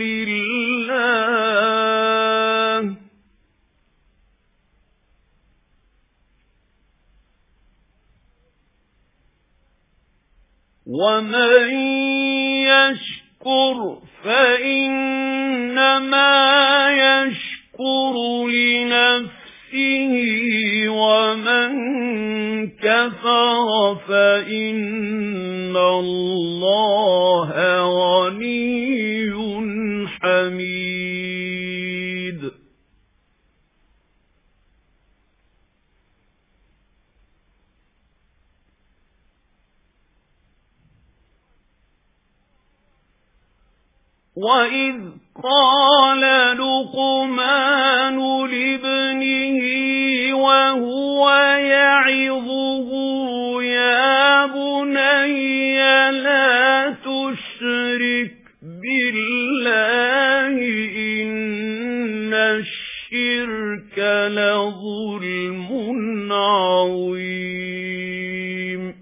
لِلَّهِ وَمَن يَشْكُرْ فَإِنَّمَا يَشْكُرُ لِنَفْسِهِ وَمَن كَفَرَ فَإِنَّ اللَّهَ غَنِيٌّ حَمِيدٌ وَإِذْ قَالَ لُقْمَانُ لِابْنِهِ وَهُوَ يَعِظُهُ يَا بُنَيَّ لَا تُشْرِكْ بِاللَّهِ إِنَّ الشِّرْكَ لَظُلْمٌ عَظِيمٌ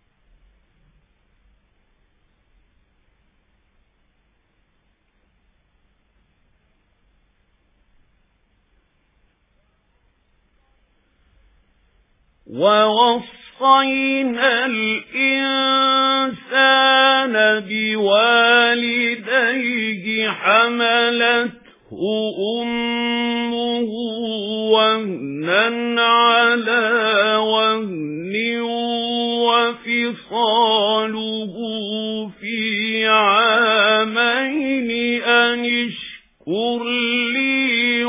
وَوَصَّيْنَا الْإِنسَانَ بِوَالِدَيْهِ حَمَلَتْهُ أُمُّهُ وَهْنًا عَلَى وَهْنٍ وَفِصَالُهُ فِي عَامَيْنِ أَنِ اشْكُرْ لِي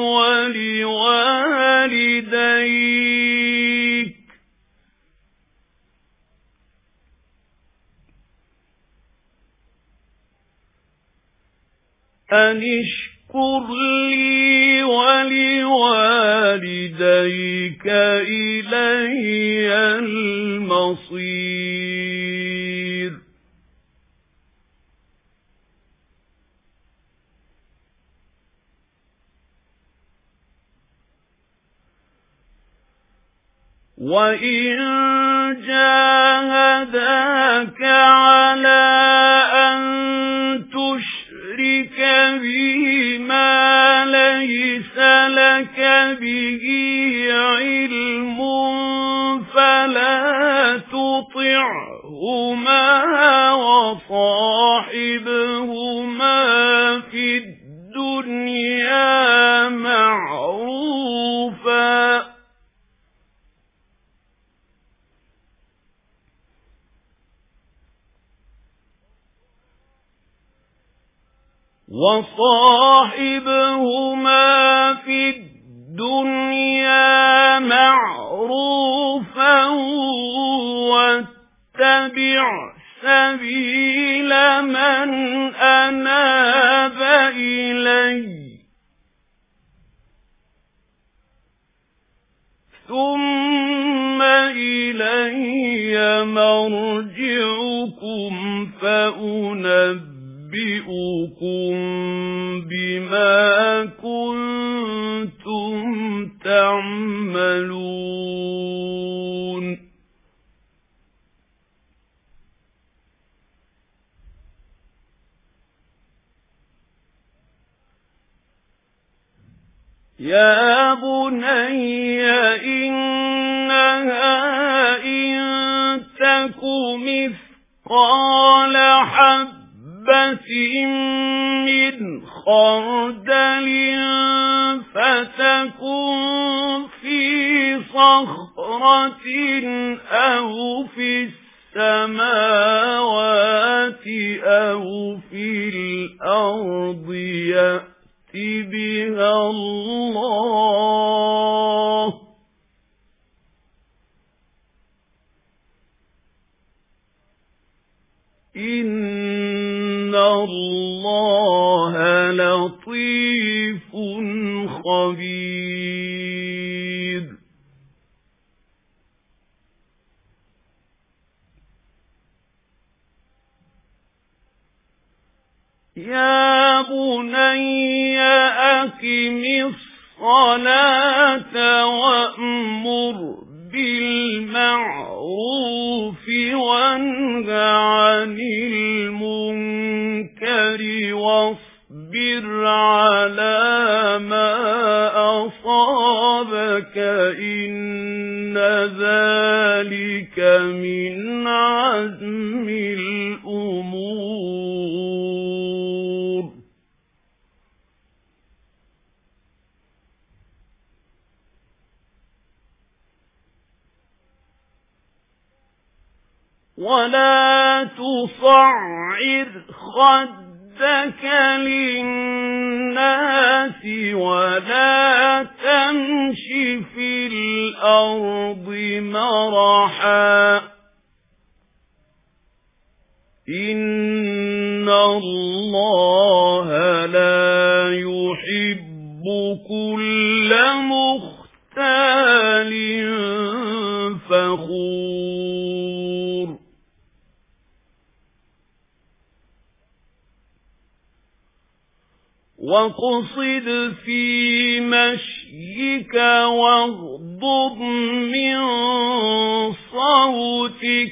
وَلِوَالِدَيْكَ أَنِ اشْكُرْ لِي وَلِوَالِدَيْكَ إِلَيَّ الْمَصِيرُ وَإِن جَاهَدَاكَ عَلَى أَن تُشْرِكَ بِي مَا لَيْسَ وصاحبهما في الدنيا معروفا وصاحبهما في الدنيا معروفا واتبع سبيل من أناب إلي ثم إلي مرجعكم فأنبئكم بما كنتم تعملون يا بني إنها إن تك مثقال حبة من خردل فتكن في صخرة أو في السماوات أو في الأرض يأتي بها الله إن الله لطيف خبير يا بني أقم الصلاة وأمر بالمعروف وانه عن المنكر واصبر على ما أصابك إن ذلك من عزم الأمور ولا تصعر خدك للناس ولا تمش في الأرض مرحا إن الله لا يحب كل مختال فخور واقصد في مشيك واغضض من صوتك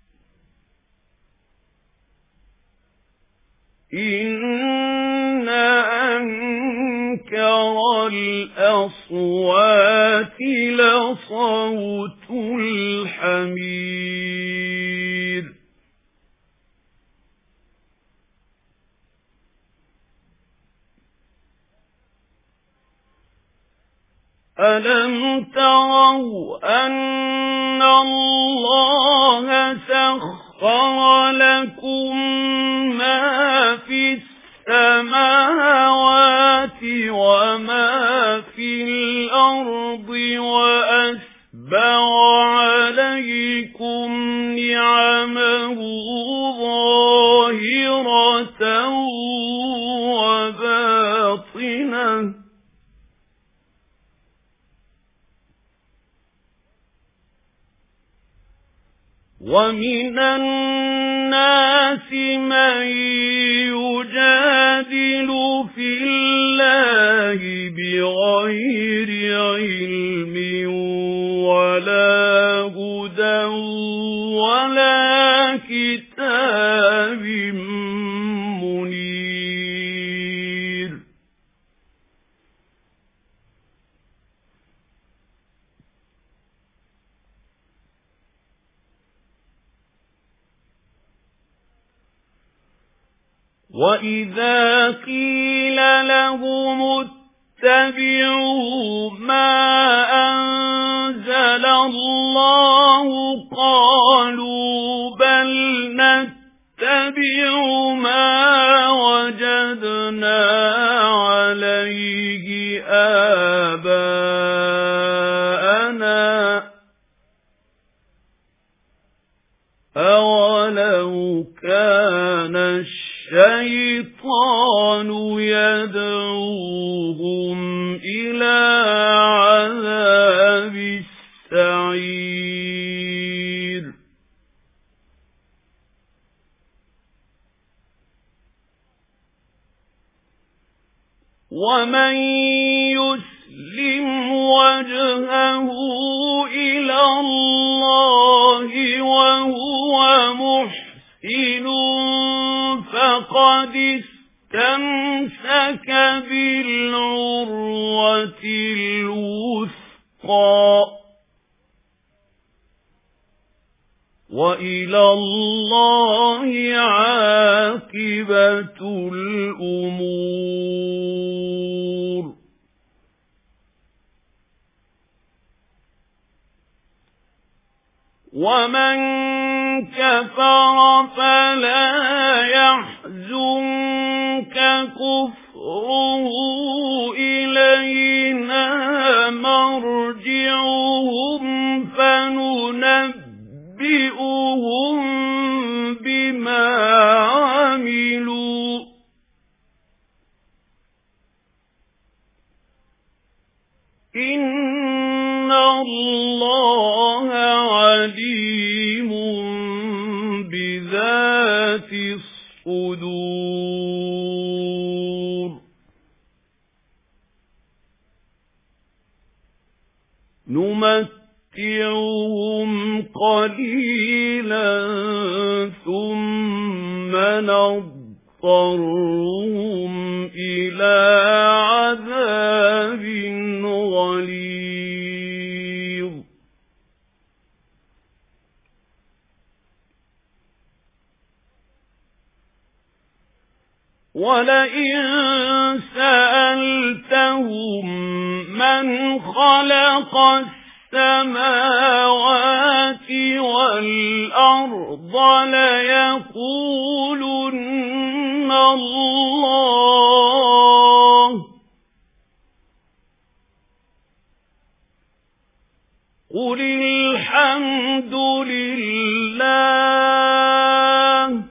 إن أنكر الأصوات لصوت الحمير ألم تروا أن الله سخر لكم ما في السماوات وما في الأرض وأسبغ عليكم نعمه ظاهرة وباطنة ومن الناس من يجادل في الله بغير علم ولا هدى ولا كتاب منير وَإِذَا قِيلَ لَهُمُ اتَّبِعُوا مَا أَنزَلَ اللَّهُ قَالُوا بَلْ نَتَّبِعُ مَا وَجَدْنَا عَلَيْهِ آبَاءَنَا أَوَلَوْ كَانَ الشَّيْطَانُ يَدْعُوهُمْ إِلَى عَذَابِ السَّعِيرِ وَمَن يُسْلِمْ وَجْهَهُ إِلَى اللَّهِ وَهُوَ مُحْسِنٌ فَقَدِ اسْتَمْسَكَ بِالْعُرْوَةِ الْوُثْقَى وَإِلَى اللَّهِ عَاقِبَةُ الْأُمُورِ وَمَن كَفَرَ فَلَا يَحْزُنكَ كُفْرُهُ إِلَيْنَا مَرْجِعُهُمْ فَنُنَبِّئُهُم بِمَا عَمِلُوا إِنَّ اللَّهَ عَلِيمٌ بِذَاتِ الصُّدُورِ نُمَتِّعُهُمْ قَلِيلًا ثُمَّ نَضْطَرُّهُمْ إِلَى عَذَابٍ غَلِيظٍ وَلَئِن سَأَلْتَهُم مَّنْ خَلَقَ السَّمَاوَاتِ وَالْأَرْضَ لَيَقُولُنَّ اللَّهُ قُلِ الْحَمْدُ لِلَّهِ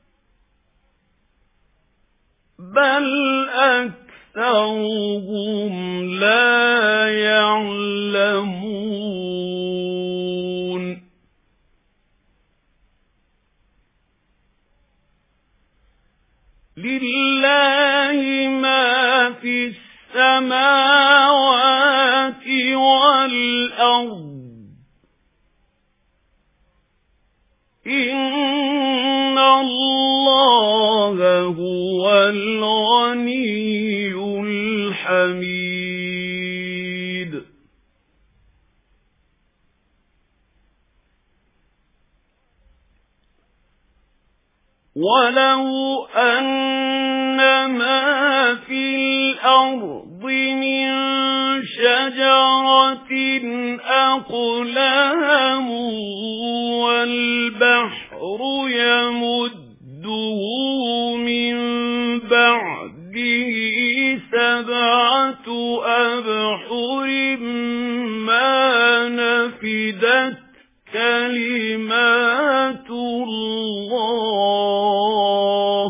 بَلْ أَكْثَرُهُمْ لَا يَعْلَمُونَ لِلَّهِ مَا فِي السَّمَاوَاتِ وَالْأَرْضِ إِنَّ اللَّهَ هُوَ الْغَنِيُّ الْحَمِيدُ وَلَوْ أَنَّ مَا فِي الْأَرْضِ مِنْ شَجَرَةٍ أَقْلَامٌ وَالْبَحْرُ يَمُدُّهُ مِنْ بَعْدِهِ سَبْعَةُ أَبْحُرٍ مَا نَفِدَتْ كَلِمَاتُ اللَّهِ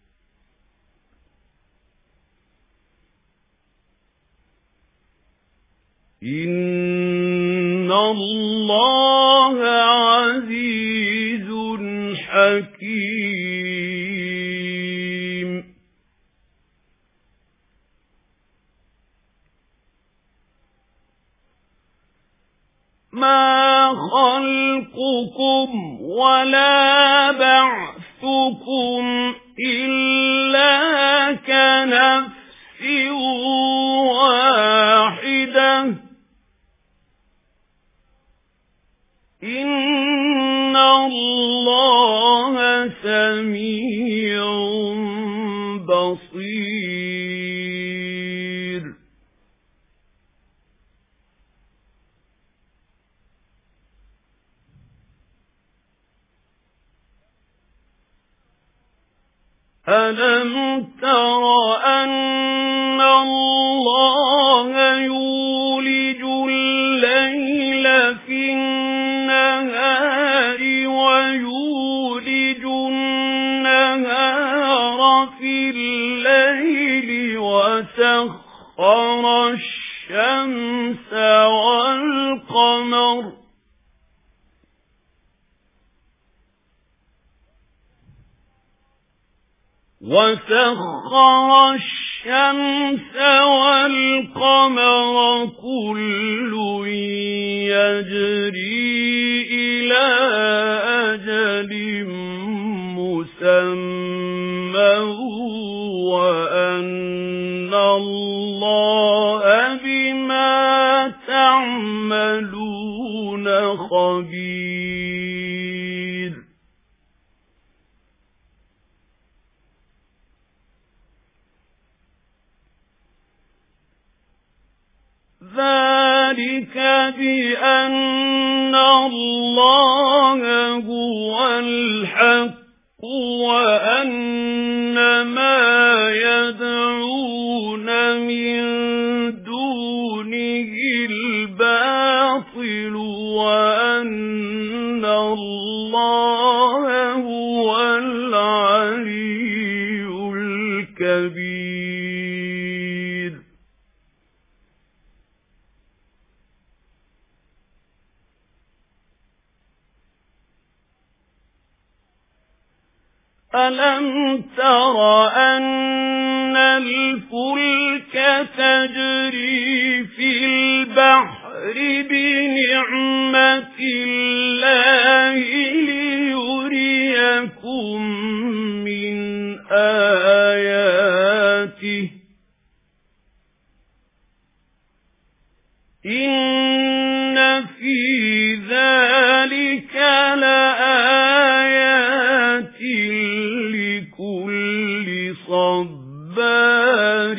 إِنَّ اللَّهَ عَزِيزٌ حَكِيمٌ مَا خَلْقُكُمْ وَلَا بَعْثُكُمْ إِلَّا كَنَفْسٍ واحدة إِنَّ اللَّهَ سَمِيعٌ بَصِيرٌ أَلَمْ تَرَ أَنَّ اللَّهَ يُولِجُ اللَّيْلَ فِي النَّهَارِ وَيُولِجُ النَّهَارَ فِي اللَّيْلِ وَسَخَّرَ الشَّمْسَ وَالْقَمَرَ وَسَخَّرَ الشَّمْسَ وَالْقَمَرَ كُلٌّ يَجْرِي إِلَى أَجَلٍ مُّسَمًّى وَأَنَّ اللَّهَ بِمَا تَعْمَلُونَ خَبِيرٌ ذَلِكَ بِأَنَّ اللَّهَ هُوَ الْحَقُّ وَأَنَّ مَا يَدْعُونَ مِن دُونِهِ الْبَاطِلُ وَأَنَّ اللَّهَ هُوَ الْعَلِيُّ الْكَبِيرُ أَلَمْ تَرَ أَنَّ الْفُلْكَ تَجْرِي فِي الْبَحْرِ بِنِعْمَتِ اللَّهِ لِيُرِيَكُم مِّنْ آيَاتِهِ إِنَّ فِي ذَلِكَ لَآيَاتٍ لِكُلِّ صَبَّارٍ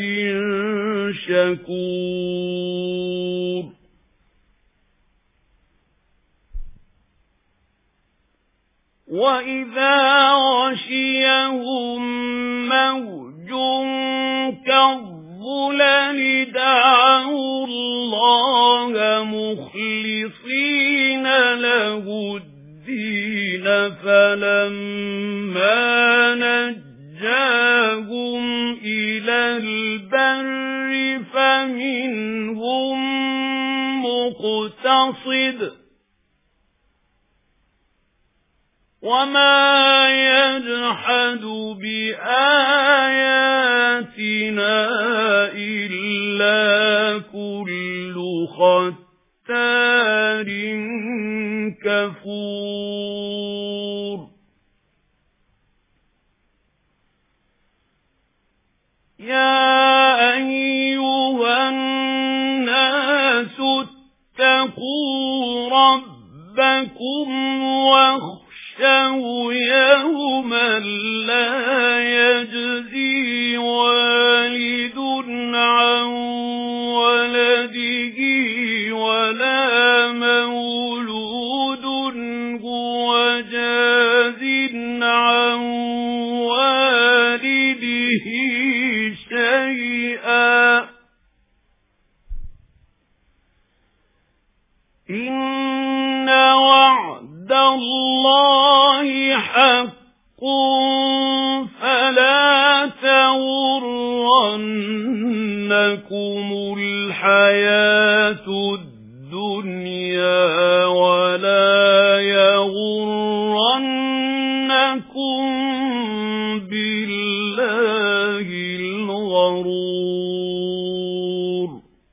شَكُورٍ وَإِذَا غَشِيَهُم مَّوْجٌ كَالظُّلَلِ دَعَوُا اللَّهَ مُخْلِصِينَ لَهُ الدِّينَ فَلَمَّا نَجَّاهُمْ إِلَى الْبَرِّ فَمِنْهُم مُّقْتَصِدٌ وَمَا يَجْحَدُ بِآيَاتِنَا إِلَّا كُلُّ خَتَّارٍ كَفُورٍ يَا أَيُّهَا النَّاسُ اتَّقُوا رَبَّكُمْ وَاخْشَوْا يَوْمًا لَّا يَجْزِي وَالِدٌ عَن وَلَدِهِ وَلَا مَوْلُودٌ هُوَ جَازٍ عَن وَالِدِهِ شَيْئًا إِنَّ وَعْدَ اللَّهِ حَقٌّ فَلَا تَغُرَّنَّكُمُ الْحَيَاةُ الدُّنْيَا وَلَا يَغُرَّنَّكُم بِاللَّهِ الْغَرُورُ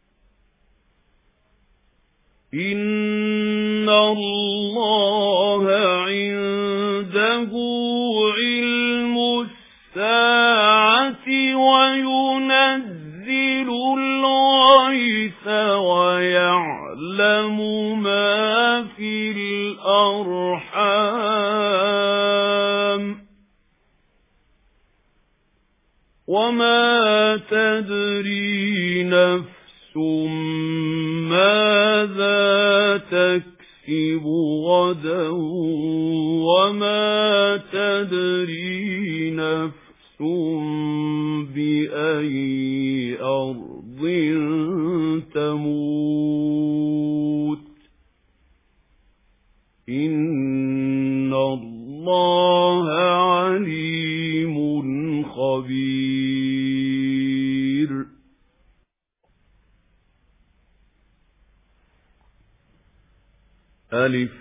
إِنَّ اللَّهَ عِندَهُ عِلْمُ السَّاعَةِ وَيُنَزِّلُ الْغَيْثَ وَيَعْلَمُ مَا فِي الْأَرْحَامِ وما تدري نفس ماذا تكسب غدا وما تدري نفس بأي أرض تموت إن الله عليم خبير. ألف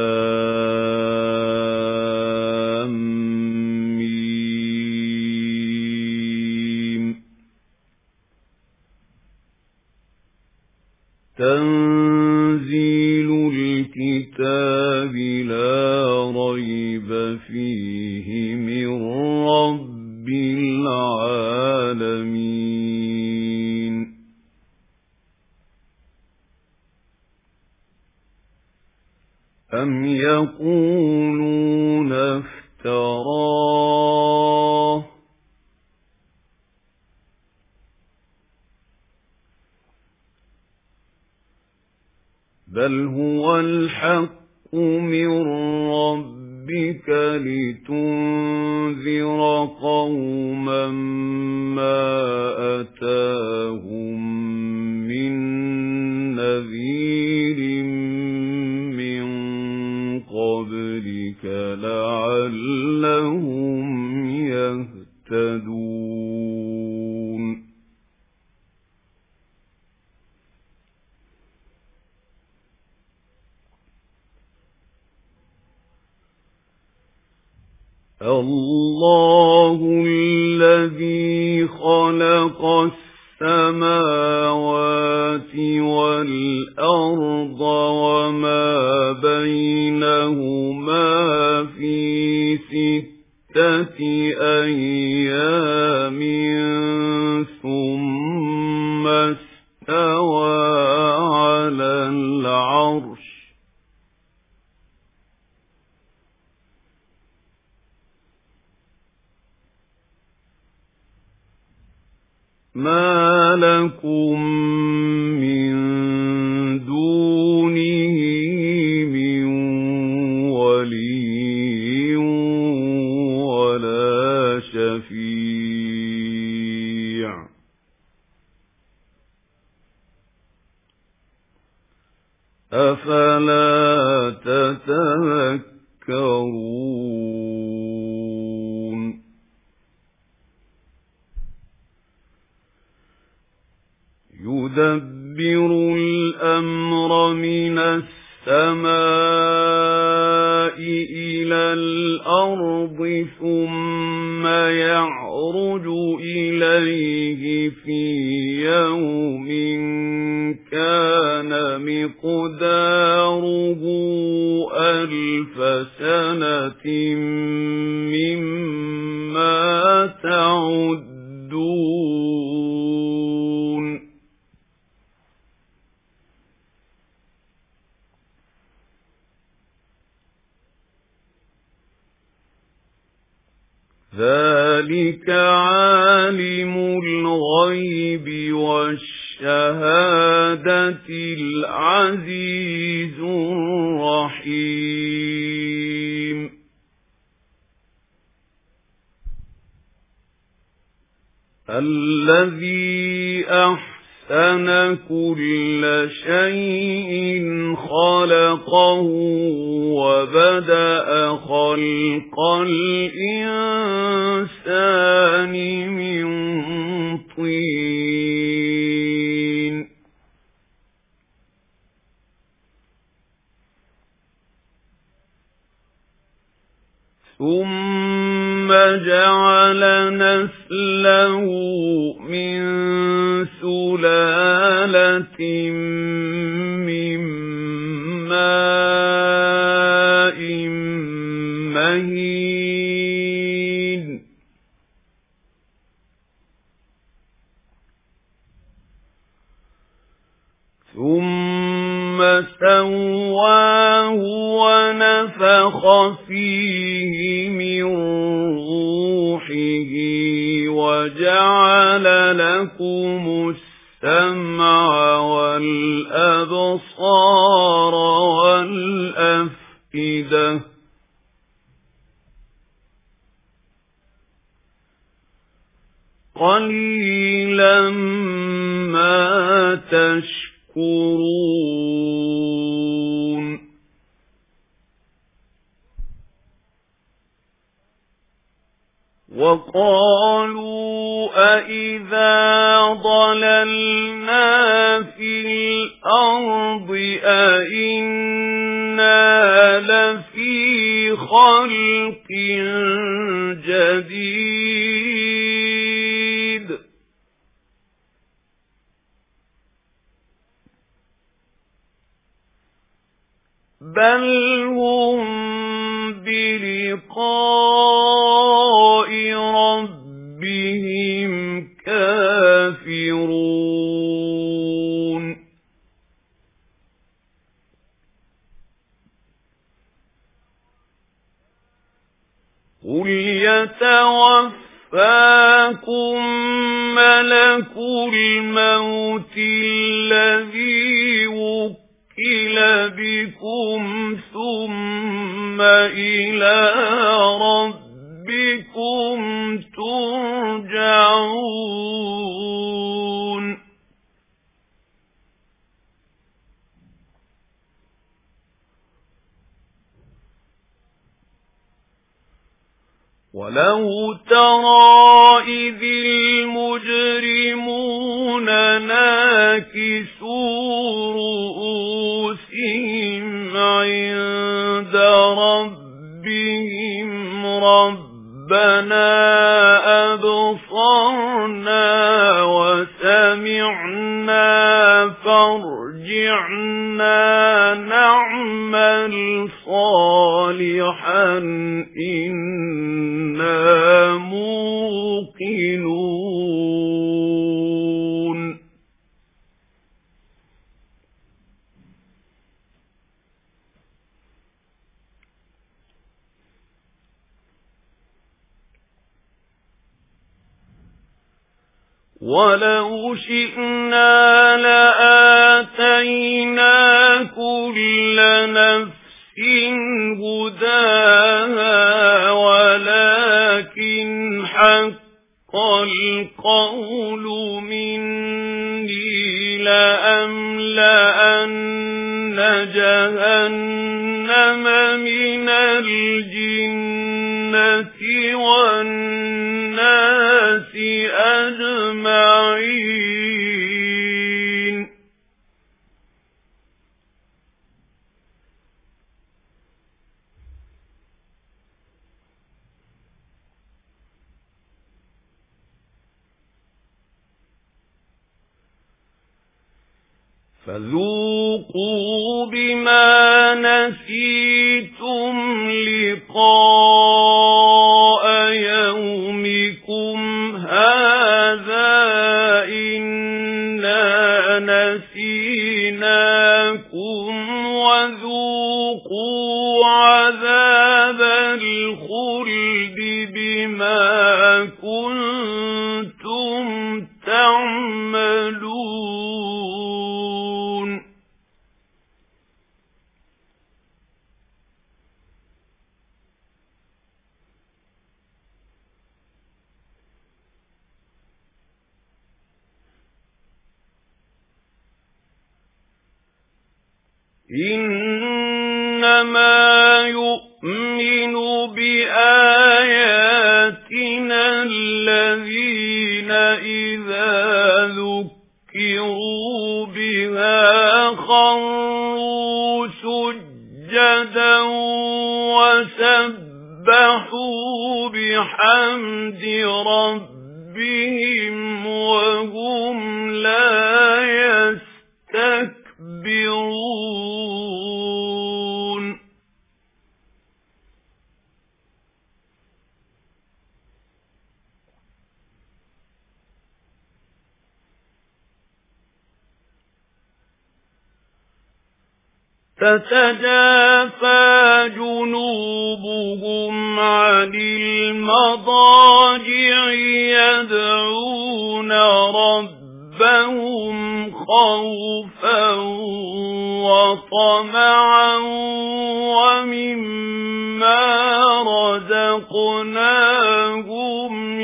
لام ميم تنزيل الكتاب لا ريب فيه من رب العالمين. أم يقولون افتراه بل هو الحق من ربك لتنذر قوما ما أتاهم من نذير من قبلك لعلهم يهتدون. الله الذي خلق السماوات والأرض وما بينهما في ستة أيام ثم استوى على العرش ما لكم من دونه من ولي ولا شفيع أفلا تتذكرون. يدبر الأمر من السماء إلى الأرض ثم يعرج إليه في يوم كان مقداره ألف سنة مما تعدون. ذلك عالم الغيب والشهادة العزيز الرحيم. الذي أحسن كل شيء خلقه وبدأ خلق الإنسان من طين ثم جعل نسله من سلالة من ماء مهين ثم سواه ونفخ فيه من روحه وجعل وجعل لكم السمع والأبصار والأفئدة قليلا ما تشكرون وقالوا أإذا ضللنا في الأرض أإنا لفي خلق جديد بل هم بلقاء ربهم كافرون قل يتوفاكم ملك الموت الذي وكل بكم ثم إلى ربكم ترجعون ولو ترى إذ المجرمون ناكسوا رؤوسهم عند ربهم ربنا أبصرنا وسمعنا فارجعنا نعمل صالحا إنا موقنون ولو شئنا لآتينا كل نفس هداها ولكن حق القول مني لأملأن جهنم من الجنة والناس أجمعين فذوقوا بما نسيتم لقاء يومكم هذا إنا نسيناكم وذوقوا عذاب الخلد بما كنتم تعملون إنما يؤمن بآياتنا الذين إذا ذكروا بها خروا سجدا وسبحوا بحمد ربهم وهم لا يستكبرون تتجافى جنوبهم عن المضاجع يدعون ربهم خوفا وطمعا ومما رزقناهم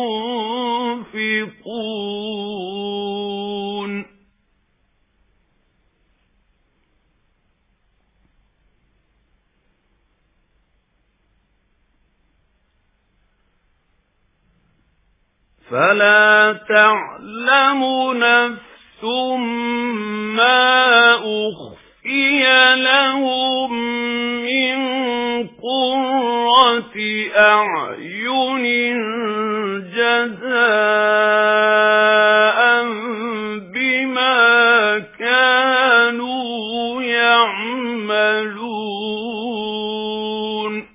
ينفقون فلا تعلم نفس ما أخفي لهم من قرة أعين جزاء بما كانوا يعملون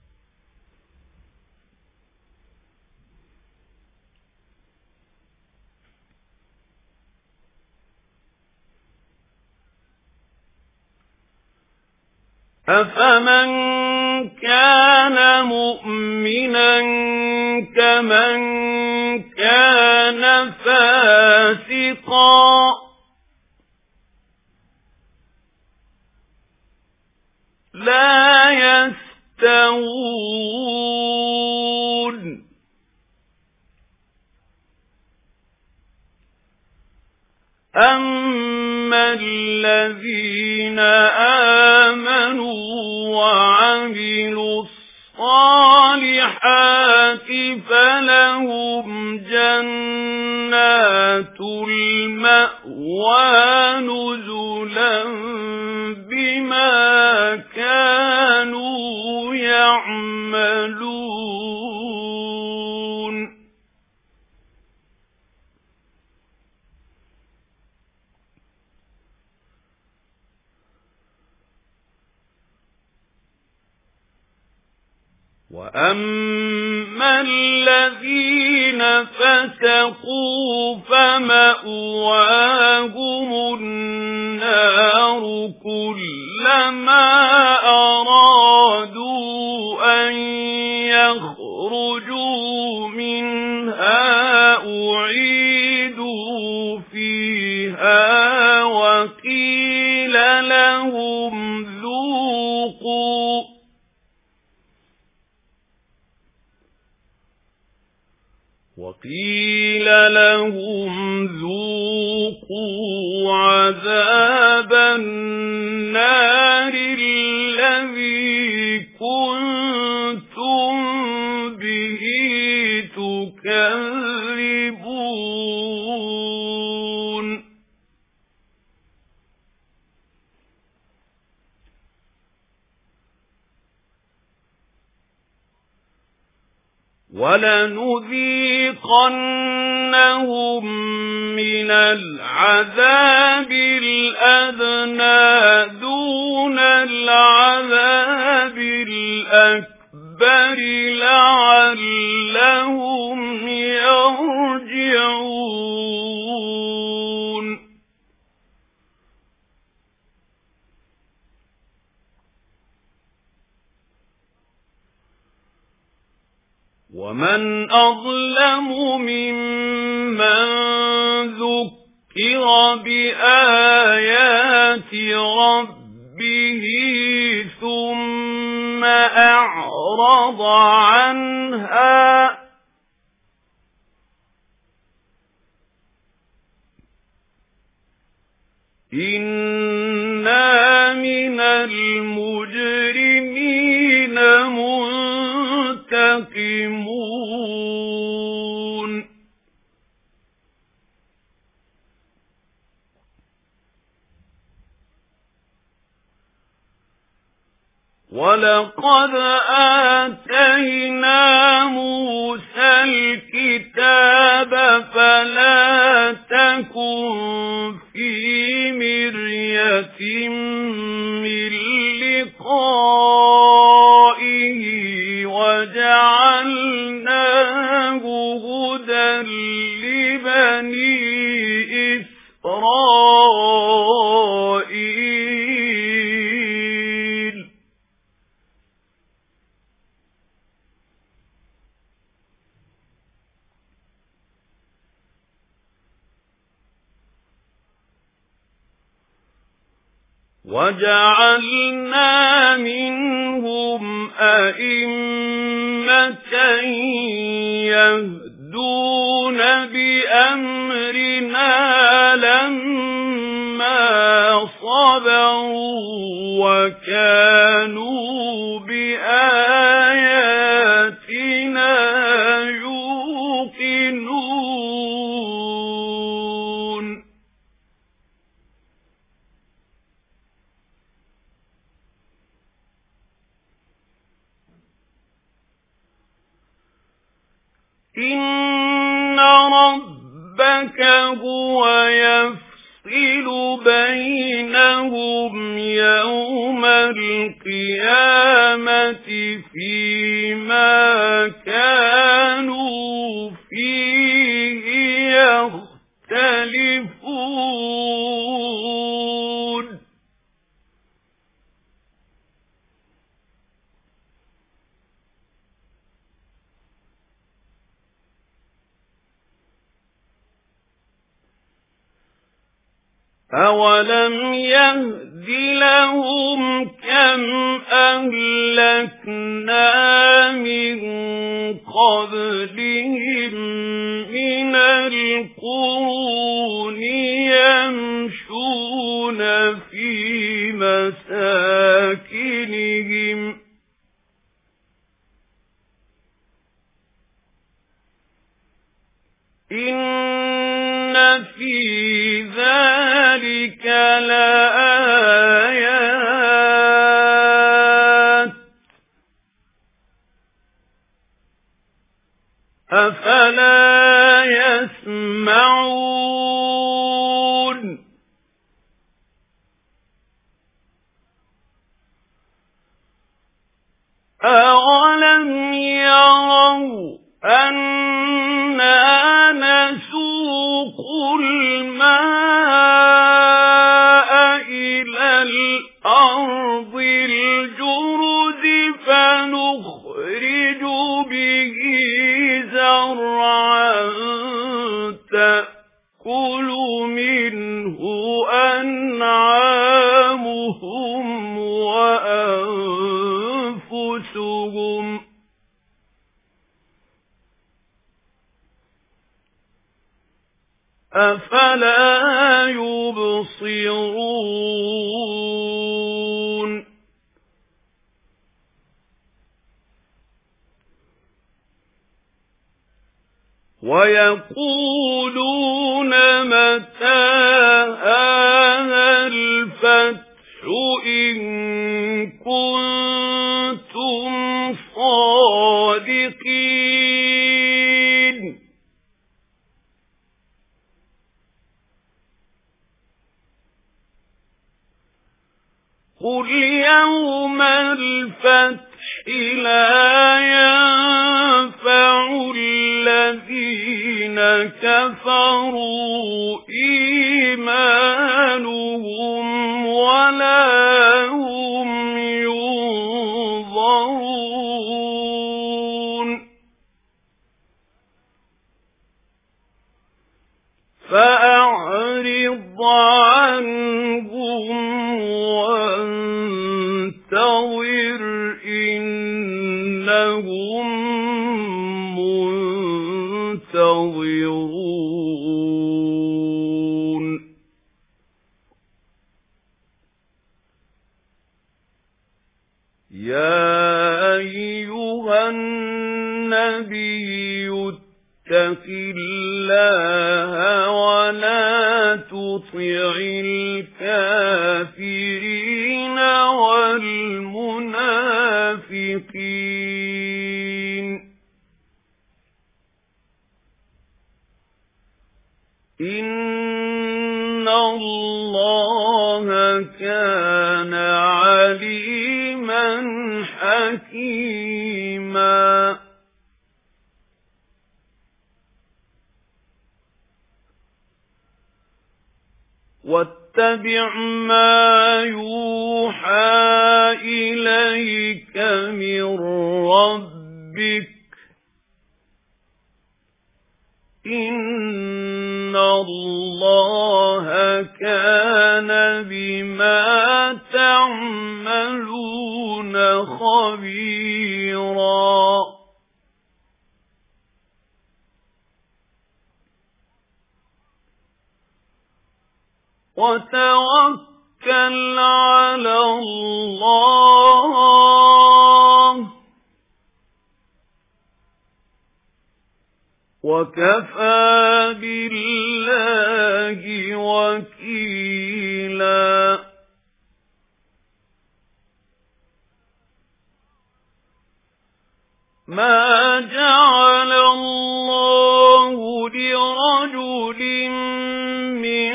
أفمن كان مؤمنا كمن كان فاسقا لا يستوون أما الذين آمنوا وعملوا الصالحات فلهم جنات المأوى نزلا بما كانوا يعملون وَأَمَّا الَّذِينَ فَسَقُوا فَمَأْوَاهُمُ النَّارُ كُلَّمَا أَرَادُوا أَن يَخْرُجُوا مِنْهَا أُعِيدُوا فِيهَا وَقِيلَ لَهُمْ ذُوقُوا وَقِيلَ لَهُمْ ذُوقُوا عَذَابَ النَّارِ الَّذِي كُنتُم بِهِ تُكَذِّبُونَ وَلَنُذِيقَنَّهُم مِّنَ الْعَذَابِ الْأَدْنَىٰ دُونَ الْعَذَابِ الْأَكْبَرِ لَعَلَّهُمْ يَرْجِعُونَ وَمَنْ أَظْلَمُ مِمَّن ذُكِّرَ بِآيَاتِ رَبِّهِ ثُمَّ أَعْرَضَ عَنْهَا إِنَّا مِنَ الْمُجْرِمِينَ مُنْتَقِمُونَ وَلَقَدْ آتَيْنَا مُوسَى الْكِتَابَ فَلَا تَكُنْ فِي مِرْيَةٍ مِّن لِّقَائِهِ وَجَعَلْنَاهُ هُدًى لِّبَنِي إِسْرَائِيلَ وَجَعَلْنَا مِنْهُمْ أَئِمَّةً يَهْدُونَ بِأَمْرِنَا لَمَّا صَبَرُوا وَكَانُوا بِآيَاتِنَا يُوقِنُونَ إِنَّ رَبَّكَ هُوَ يَفْصِلُ بَيْنَهُمْ يَوْمَ الْقِيَامَةِ فِيمَا كَانُوا فِيهِ يَخْتَلِفُونَ أَوَلَمْ يَهْدِ لَهُمْ كَمْ أَهْلَكْنَا مِنْ قَبْلِهِمْ مِنَ الْقُرُونِ يَمْشُونَ فِي مَسَاكِنِهِمْ إِنَّ فِي ذَلِكَ لَآيَاتٍ أَفَلَا يَسْمَعُونَ أَوَلَمْ يَرَوْا أَنَّا نَسُوقُ الْمَاءَ إِلَى الْأَرْضِ الْجُرُزِ فَنُخْرِجُ بِهِ زَرْعًا تَأْكُلُ مِنْهُ أَنْعَامُهُمْ وَأَنفُسُهُمْ أَفَلَا يُبْصِرُونَ وَيَقُولُونَ مَتَى هَذَا الْفَتْحُ إِن كُنتُمْ صَادِقِينَ قُلْ يَوْمَ الْفَتْحِ لَا يَنفَعُ الَّذِينَ كَفَرُوا إِيمَانُهُمْ وَلَا هُمْ يُنظَرُونَ فَأَعْرِضْ عَنْهُمْ وَانتَظِرْ إِنَّهُمْ مُنتَظِرُونَ يَا أَيُّهَا النَّبِيُّ اتَّقِ اللَّهَ وَلَا تُطِعِ الْكَافِرِينَ وَالْمُنَافِقِينَ إِنَّ اللَّهَ كَانَ عَلِيمًا حَكِيمًا وَاتَّبِعْ مَا يُوحَى إِلَيْكَ مِنْ رَبِّكَ إِنَّ اللَّهَ كَانَ بِمَا تَعْمَلُونَ خَبِيرًا وَتَوَكَّلْ عَلَى اللَّهِ وَكَفَى بِاللَّهِ وَكِيلًا مَا جَعَلَ اللَّهُ لِرَجُلٍ مِّن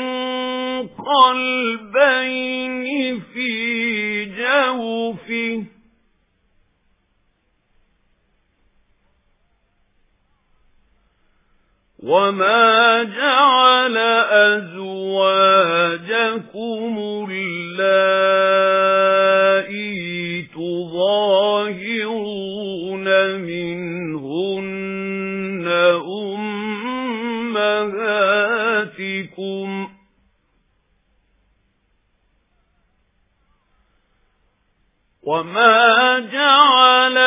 قَلْبَيْنِ فِي جَوْفِهِ وَمَا جَعَلَ أَزْوَاجَكُمُ اللَّائِي تُظَاهِرُونَ مِنْهُنَّ أُمَّهَاتِكُمْ وَمَا جَعَلَ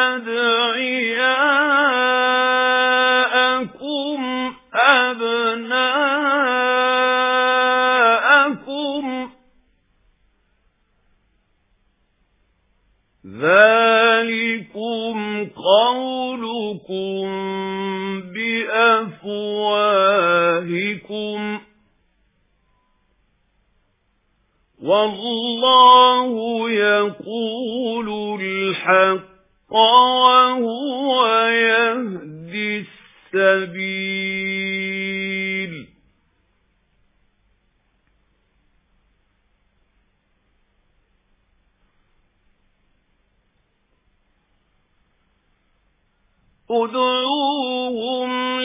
أَدْعِيَاءَكُمْ أَبْنَاءَكُمْ ذَلِكُمْ قَوْلُكُمْ بِأَفْوَاهِكُمْ وَاللَّهُ يَقُولُ الْحَقَّ وَهُوَ يَهْدِي السَّبِيلَ ادْعُوهُمْ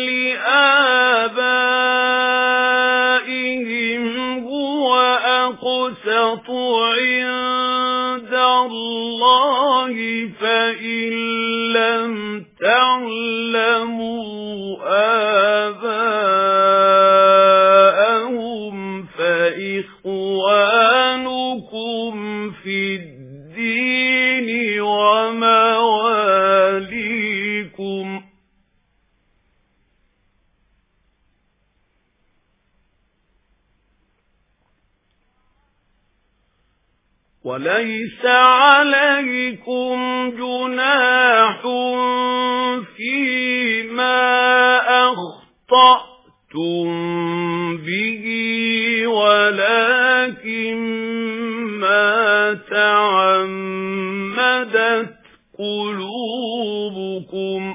لِآبَائِهِمْ هُوَ أَقْسَطُ عِندَ اللَّهِ فَإِن لَّمْ تَعْلَمُوا آبَاءَهُمْ فَإِخْوَانُكُمْ فِي الدِّينِ وَمَوَالِيكُمْ وَلَيْسَ عَلَيْكُمْ جُنَاحٌ فِيمَا أَخْطَأْتُمْ بِهِ وَلَكِن مَّا تَعَمَّدَتْ قُلُوبُكُمْ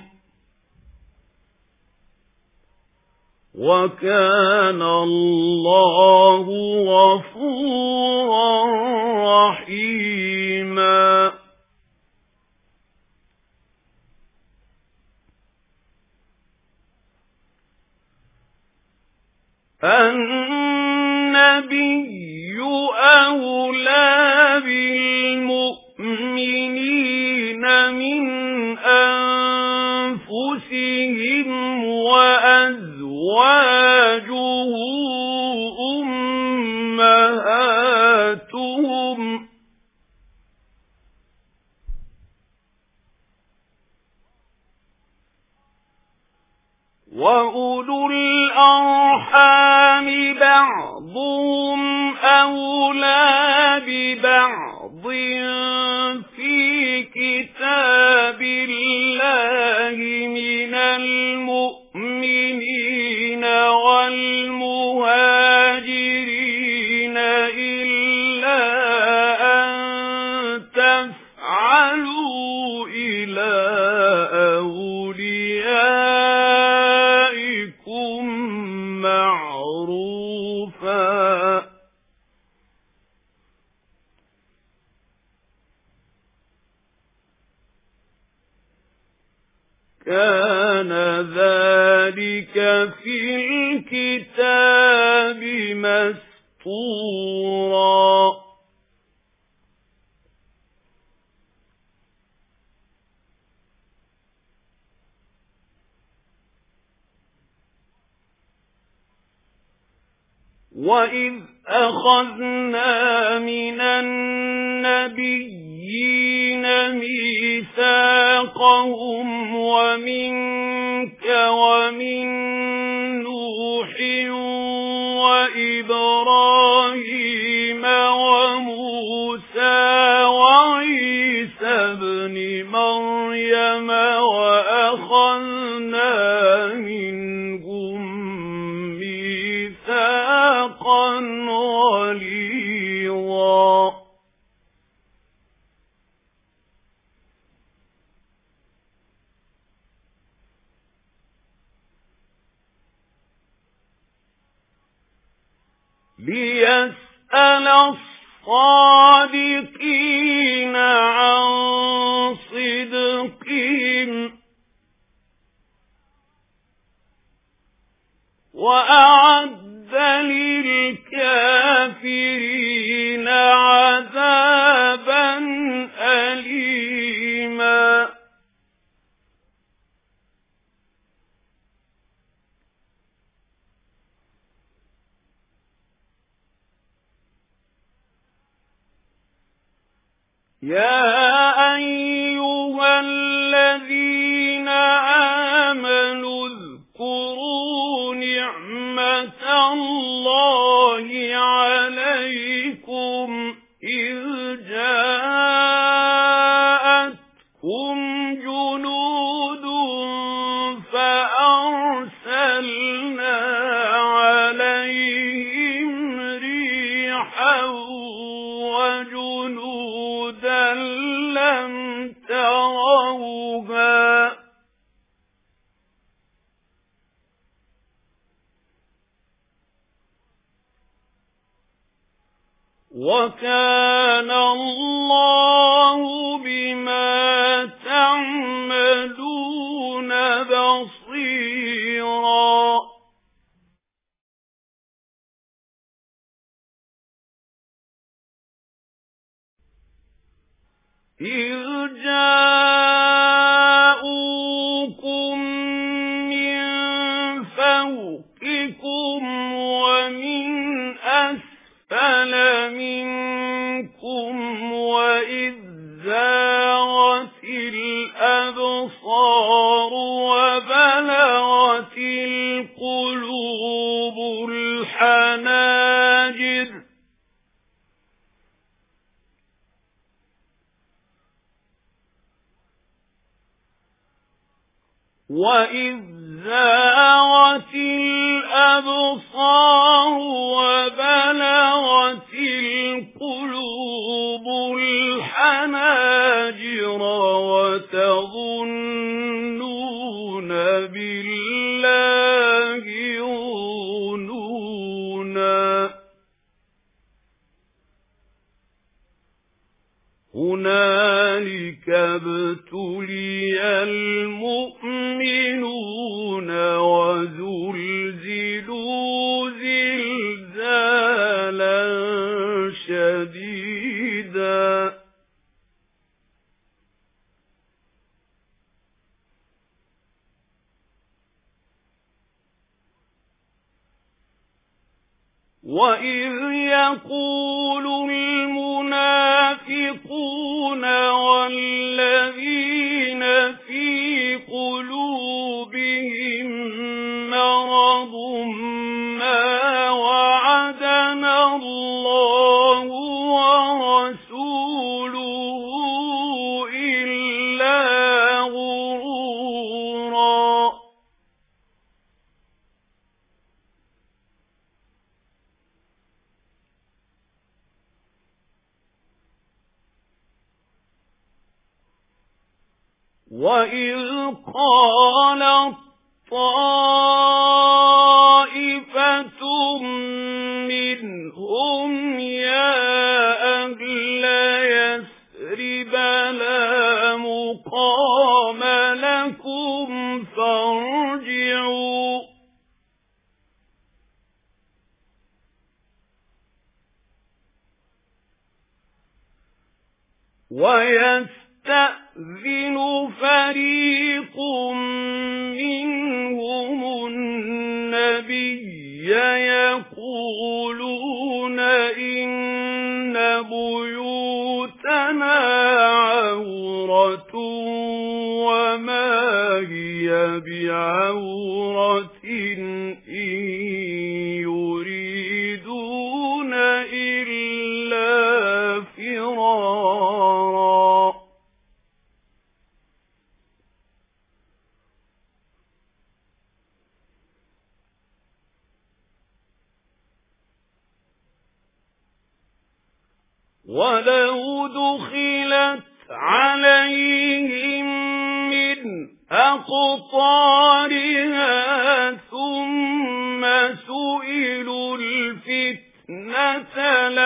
وَكَانَ اللَّهُ غَفُورًا رَّحِيمًا النَّبِيُّ أَوْلَى بِالْمُؤْمِنِينَ مِنْ أَنفُسِهِمْ وَأَزْوَاجُهُ أُمَّهَاتُهُمْ وَأُولُو الْأَرْحَامِ بَعْضُهُمْ أَوْلَى بِبَعْضٍ فِي كِتَابِ اللَّهِ مِنَ الْمُؤْمِنِينَ وَالْمُهَاجِرِينَ إِلَّا أَن تَفْعَلُوا إِلَى أَوْلِيَائِكُمْ مَعْرُوفًا كَانَ ذَلِكَ فِي الْكِتَابِ مَسْطُورًا وَإِذْ أَخَذْنَا مِنَ النَّبِيِّينَ مِيثَاقَهُمْ وَمِنكَ وَمِن نُوحٍ وَإِبْرَاهِيمَ وَمُوسَى وَعِيسَى ابْنِ مَرْيَمَ وَأَخَذْنَا مِنْهُم مِيثَاقًا غَلِيظًا. لِيَسْأَلَ الصَّادِقِينَ عَن صِدْقِهِمْ وَأَعَدَّ لِلْكَافِرِينَ عَذَابًا أَلِيمًا. يَا أَيُّهَا الَّذِينَ آمَنُوا اذْكُرُوا نِعْمَةَ اللَّهِ عَلَيْكُمْ إِذْ جَاءَتْكُمْ جُنُودٌ فَأَرْسَلْنَا عَلَيْهِمْ رِيحًا وَجُنُودًا لَّمْ تَرَوْهَا وَكَانَ اللَّهُ بِمَا تَعْمَلُونَ بَصِيرًا. إِذْ جَاءُوكُم مِّن فَوْقِكُمْ وَمِنْ أَسْفَلَ مِنكُمْ وَإِذْ زَاغَتِ الْأَبْصَارُ وَبَلَغَتِ الْقُلُوبُ الْحَنَاجِرَ وَإِذْ زَاغَتِ الْأَبْصَارُ وَبَلَغَتِ الْقُلُوبُ الْحَنَاجِرَ وَتَظُنُّونَ بِاللَّهِ الظُّنُونَا. هُنَالِكَ ابْتُلِيَ الْمُؤْمِنُونَ وَزُلْزِلُوا زِلْزَالًا شَدِيدًا. وَإِذْ يَقُولُ الْمُنَافِقُونَ وَالَّذِينَ فِي قُلُوبِهِم مَّرَضٌ مَّا وَعَدَنَا اللَّهُ وَرَسُولُهُ إِلَّا غُرُورًا. وَإِذْ قَالَت طَّائِفَةٌ مِّنْهُمْ يَا أَهْلَ يَثْرِبَ لَا مُقَامَ لَكُمْ فَارْجِعُوا وَيَسْتَأْذِنُ فَرِيقٌ مِّنْهُمُ النَّبِيَّ يَقُولُونَ عَوْرَةٍ إِن يُرِيدُونَ إِلَّا فِرَارًا وَلَوْ دُخِلَتْ عَلَيْهِمْ مِنْ أَقْطَارِهَا ثُمَّ سُئِلُوا الْفِتْنَةَ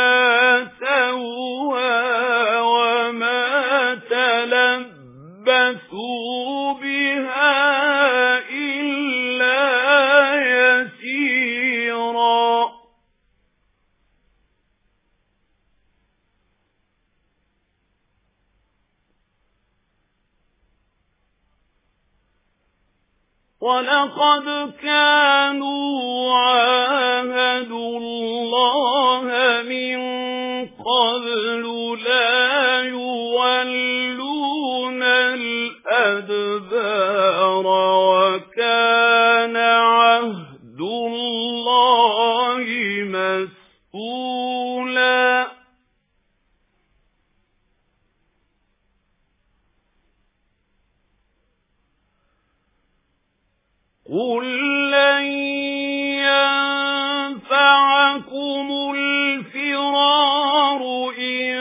لَآتَوْهَا وَمَا تَلَبَّثُوا بِهَا إِلَّا يَسِيرًا وَلَقَدْ كَانُوا عَاهَدُوا اللَّهَ مِنْ قَبْلُ لَا يُوَلُّونَ الْأَدْبَارَ وَكَانَ عَهْدُ اللَّهِ مَسْئُولًا قُل لَّن يَنفَعَكُمُ الْفِرَارُ إِن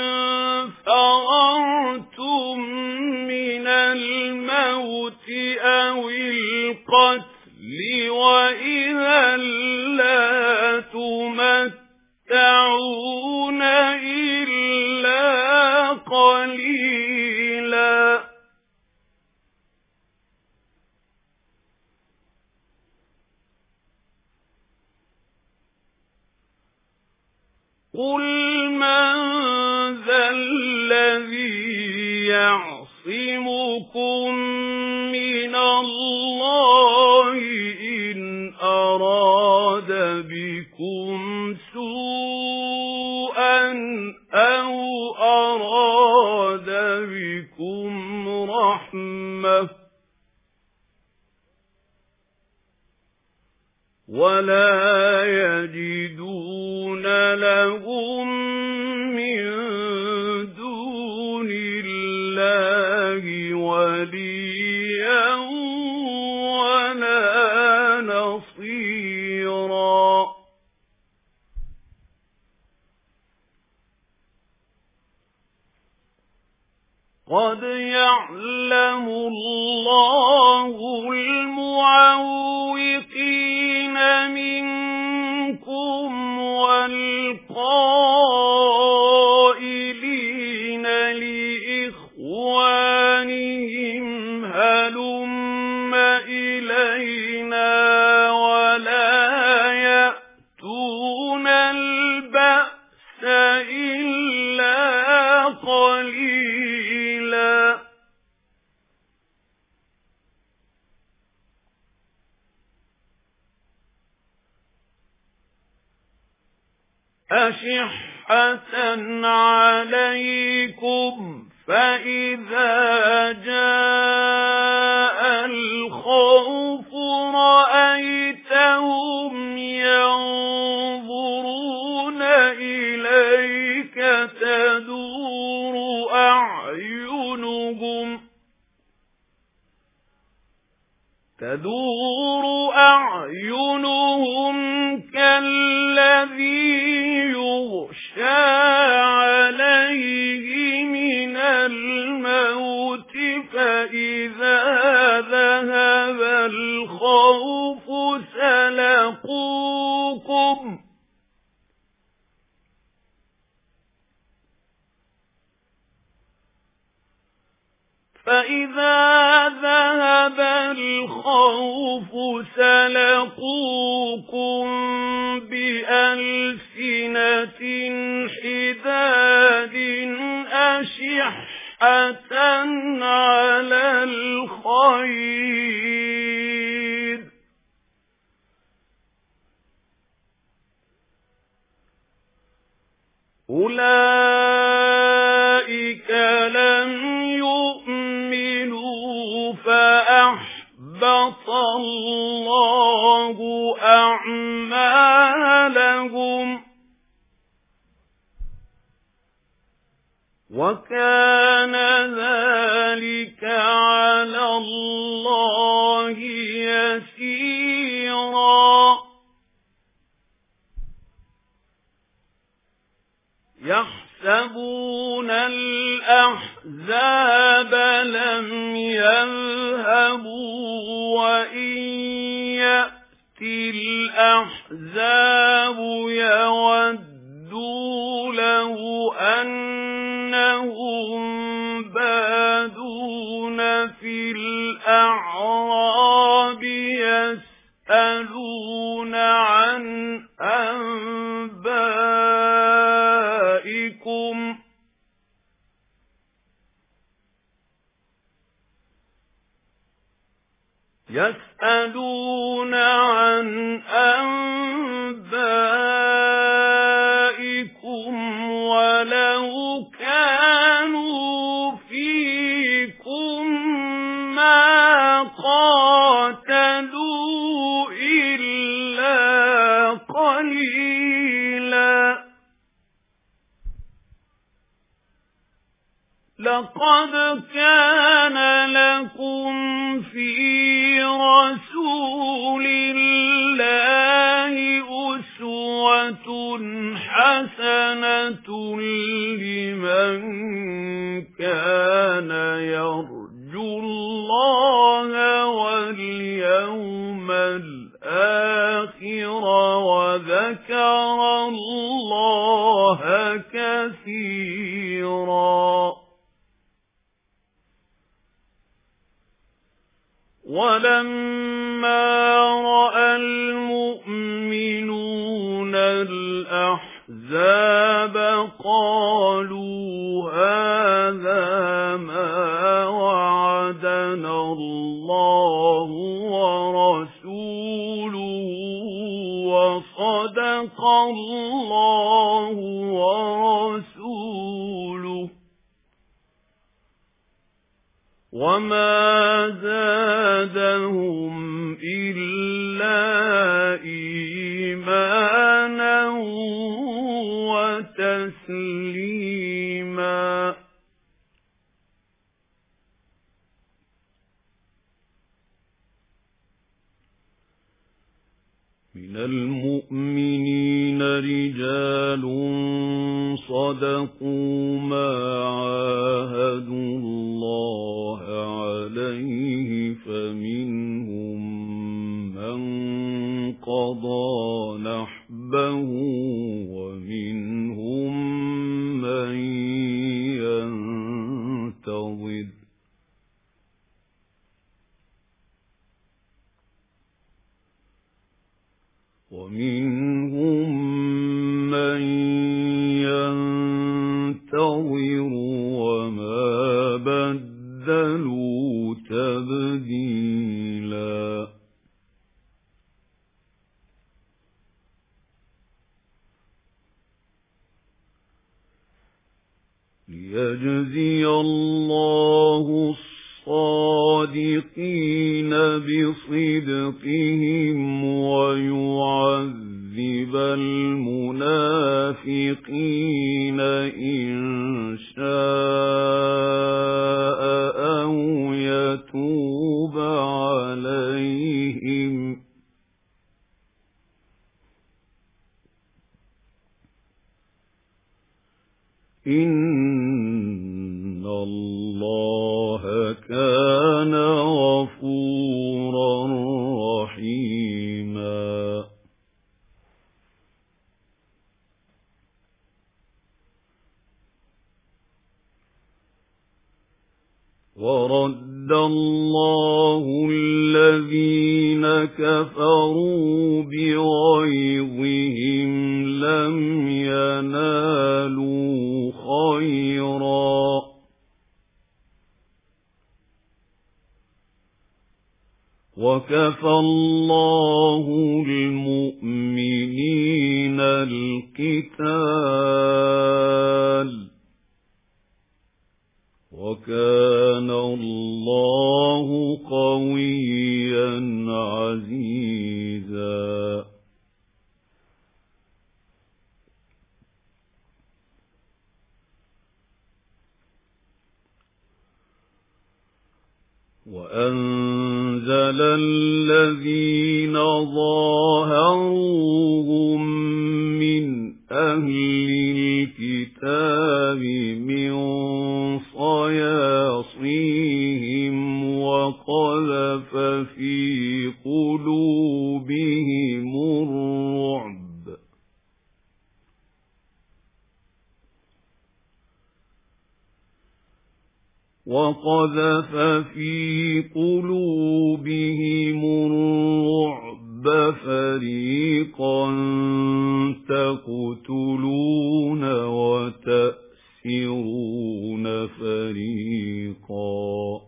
فَرَرْتُم مِّنَ الْمَوْتِ أَوِ الْقَتْلِ وَإِذًا لَّا تُمَتَّعُونَ إِلَّا قَلِيلًا قُلْ مَنْ ذَا الَّذِي يَعْصِمُكُم مِّنَ اللَّهِ إِنْ أَرَادَ بِكُمْ سُوءًا أَوْ أَرَادَ بِكُمْ رَحْمَةً وَلَا يَجِدُونَ لَهُم مِّن دُونِ اللَّهِ وَلِيًّا وَلَا نَصِيرًا قَدْ يَعْلَمُ اللَّهُ الْمُعَوِّقِينَ مِنكُمْ وَالْقَائِلِينَ لِإِخْوَانِهِمْ هَلُمَّ إِلَيْنَا وَلَا يَأْتُونَ الْبَأْسَ إِلَّا قَلِيلًا أَشِحَّةً عَلَيْكُمْ فَإِذَا جَاءَ الْخَوْفُ رَأَيْتَهُمْ يَنظُرُونَ إِلَيْكَ تَدُورُ أَعْيُنُهُمْ تَدُورُ أَعْيُنُهُمْ كَالَّذِي يُغْشَى عَلَيْهِ مِنَ الْمَوْتِ فَإِذَا ذَهَبَ الْخَوْفُ سَلَقُوكُمْ فَإِذَا ذَهَبَ الْخَوْفُ سَلَقُوكُم بِأَلْسِنَةٍ حِدَادٍ أَشِحَّةً عَلَى الْخَيْرِ أُولَئِكَ لَمْ يُؤْمِنُوا فَأَحْبَطَ اللَّهُ أَعْمَالَهُمْ وَكَانَ ذَلِكَ عَلَى اللَّهِ يَسِيرًا يَحْسَبُونَ الْأَحْزَابَ لَمْ يَذْهَبُوا وَإِنْ يَأْتِ الْأَحْزَابُ يَوَدُّوا لَوْ أَنَّهُمْ بَادُونَ فِي الْأَعْرَابِ يَسْأَلُونَ عَنْ أَنْبَائِكُمْ يَسْأَلُونَ عَنْ أَنْبَائِكُمْ وَلَوْ كَانُوا فِيكُمْ مَا قَاتَلُوا إِلَّا قَلِيلًا لَقَدْ كَانَ لَكُمْ فِي رَسُولِ اللَّهِ أُسْوَةٌ حَسَنَةٌ لِمَنْ كَانَ يَرْجُو اللَّهَ وَالْيَوْمَ الْآخِرَ وَذَكَرَ اللَّهَ كَثِيرًا وَلَمَّا رَأَى الْمُؤْمِنُونَ الْأَحْزَابَ قَالُوا هَذَا مَا وَعَدَنَا اللَّهُ وَرَسُولُهُ وَصَدَقَ اللَّهُ وَرَسُولُهُ وَمَا زَادَهُمْ إِلَّا إِيمَانًا وَتَسْلِيمًا مِنَ الْمُؤْمِنِينَ رِجَالٌ صَدَقُوا مَا عَاهَدُوا اللَّهَ عَلَيْهِ فَمِنْهُم مَّن قَضَىٰ نَحْبَهُ وَمِنْهُم مَّن يَنتَظِرُ وَمِنْهُم مَّن يَنتَظِرُ وَمَا بَدَّلُوا تَبْدِيلًا لِيَجْزِيَ اللَّهُ الصَّادِقِينَ بِصِدْقِهِمْ وَيُعَذِّبَ الْمُنَافِقِينَ إِن شَاءَ أَوْ يَتُوبَ عَلَيْهِمْ إِنَّ اللَّهَ كَانَ غَفُورًا رَّحِيمًا وَرَدَّ اللَّهُ الَّذِينَ كَفَرُوا بِغَيْظِهِمْ لَمْ يَنَالُوا خَيْرًا وَكَفَى اللَّهُ الْمُؤْمِنِينَ الْقِتَالَ وَكَانَ اللَّهُ قَوِيًّا عزيزا وأنزل الذين ظاهروهم من أهل الكتاب من صياصيهم وقذف في قلوبهم الرعب وقذف في قلوبهم الرعب فريقا تقتلون وتأسرون فريقا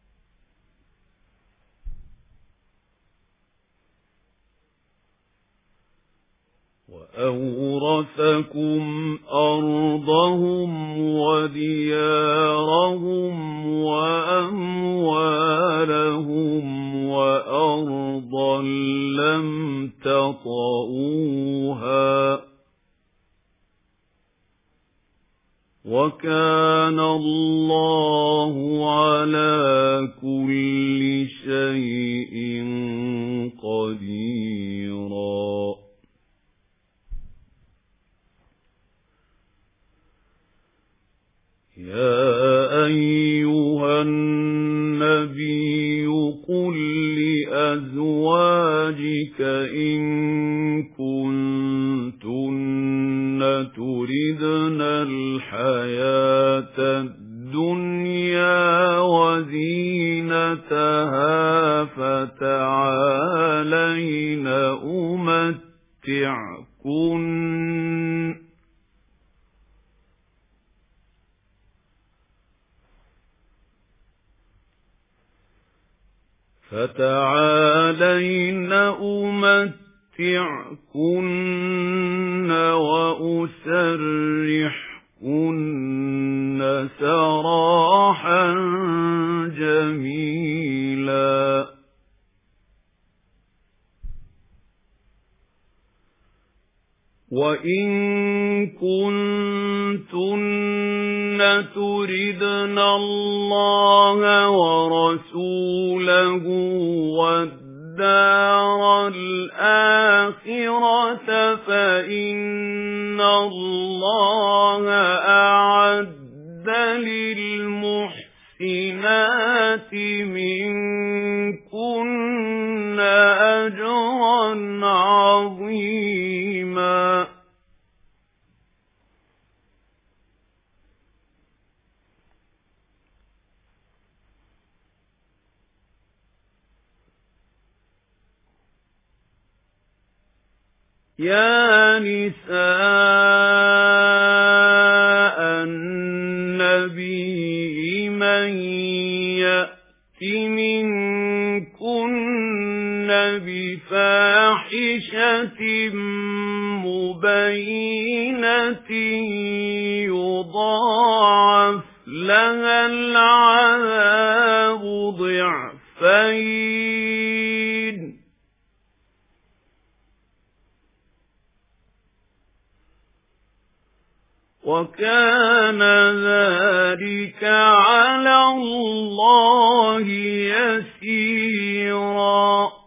وأورثكم أرضهم وديارهم وأموالهم وأرضا لم تطئوها وكان الله على كل شيء قديرا يا أيها النبي قل لأزواجك إن كنتن تردن الحياة الدنيا وزينتها فتعالين أمتعكن فتعالين أمتعكن وأسرحكن سراحا جميلا وإن كنتن تردن الله ورسوله والدار الآخرة فإن الله أعد للمحسنات منكن أجرا عظيما يا نساء النبي من يأت منكن بفاحشة مبينة يضاعف لها العذاب ضعفين وكان ذلك على الله يسيرا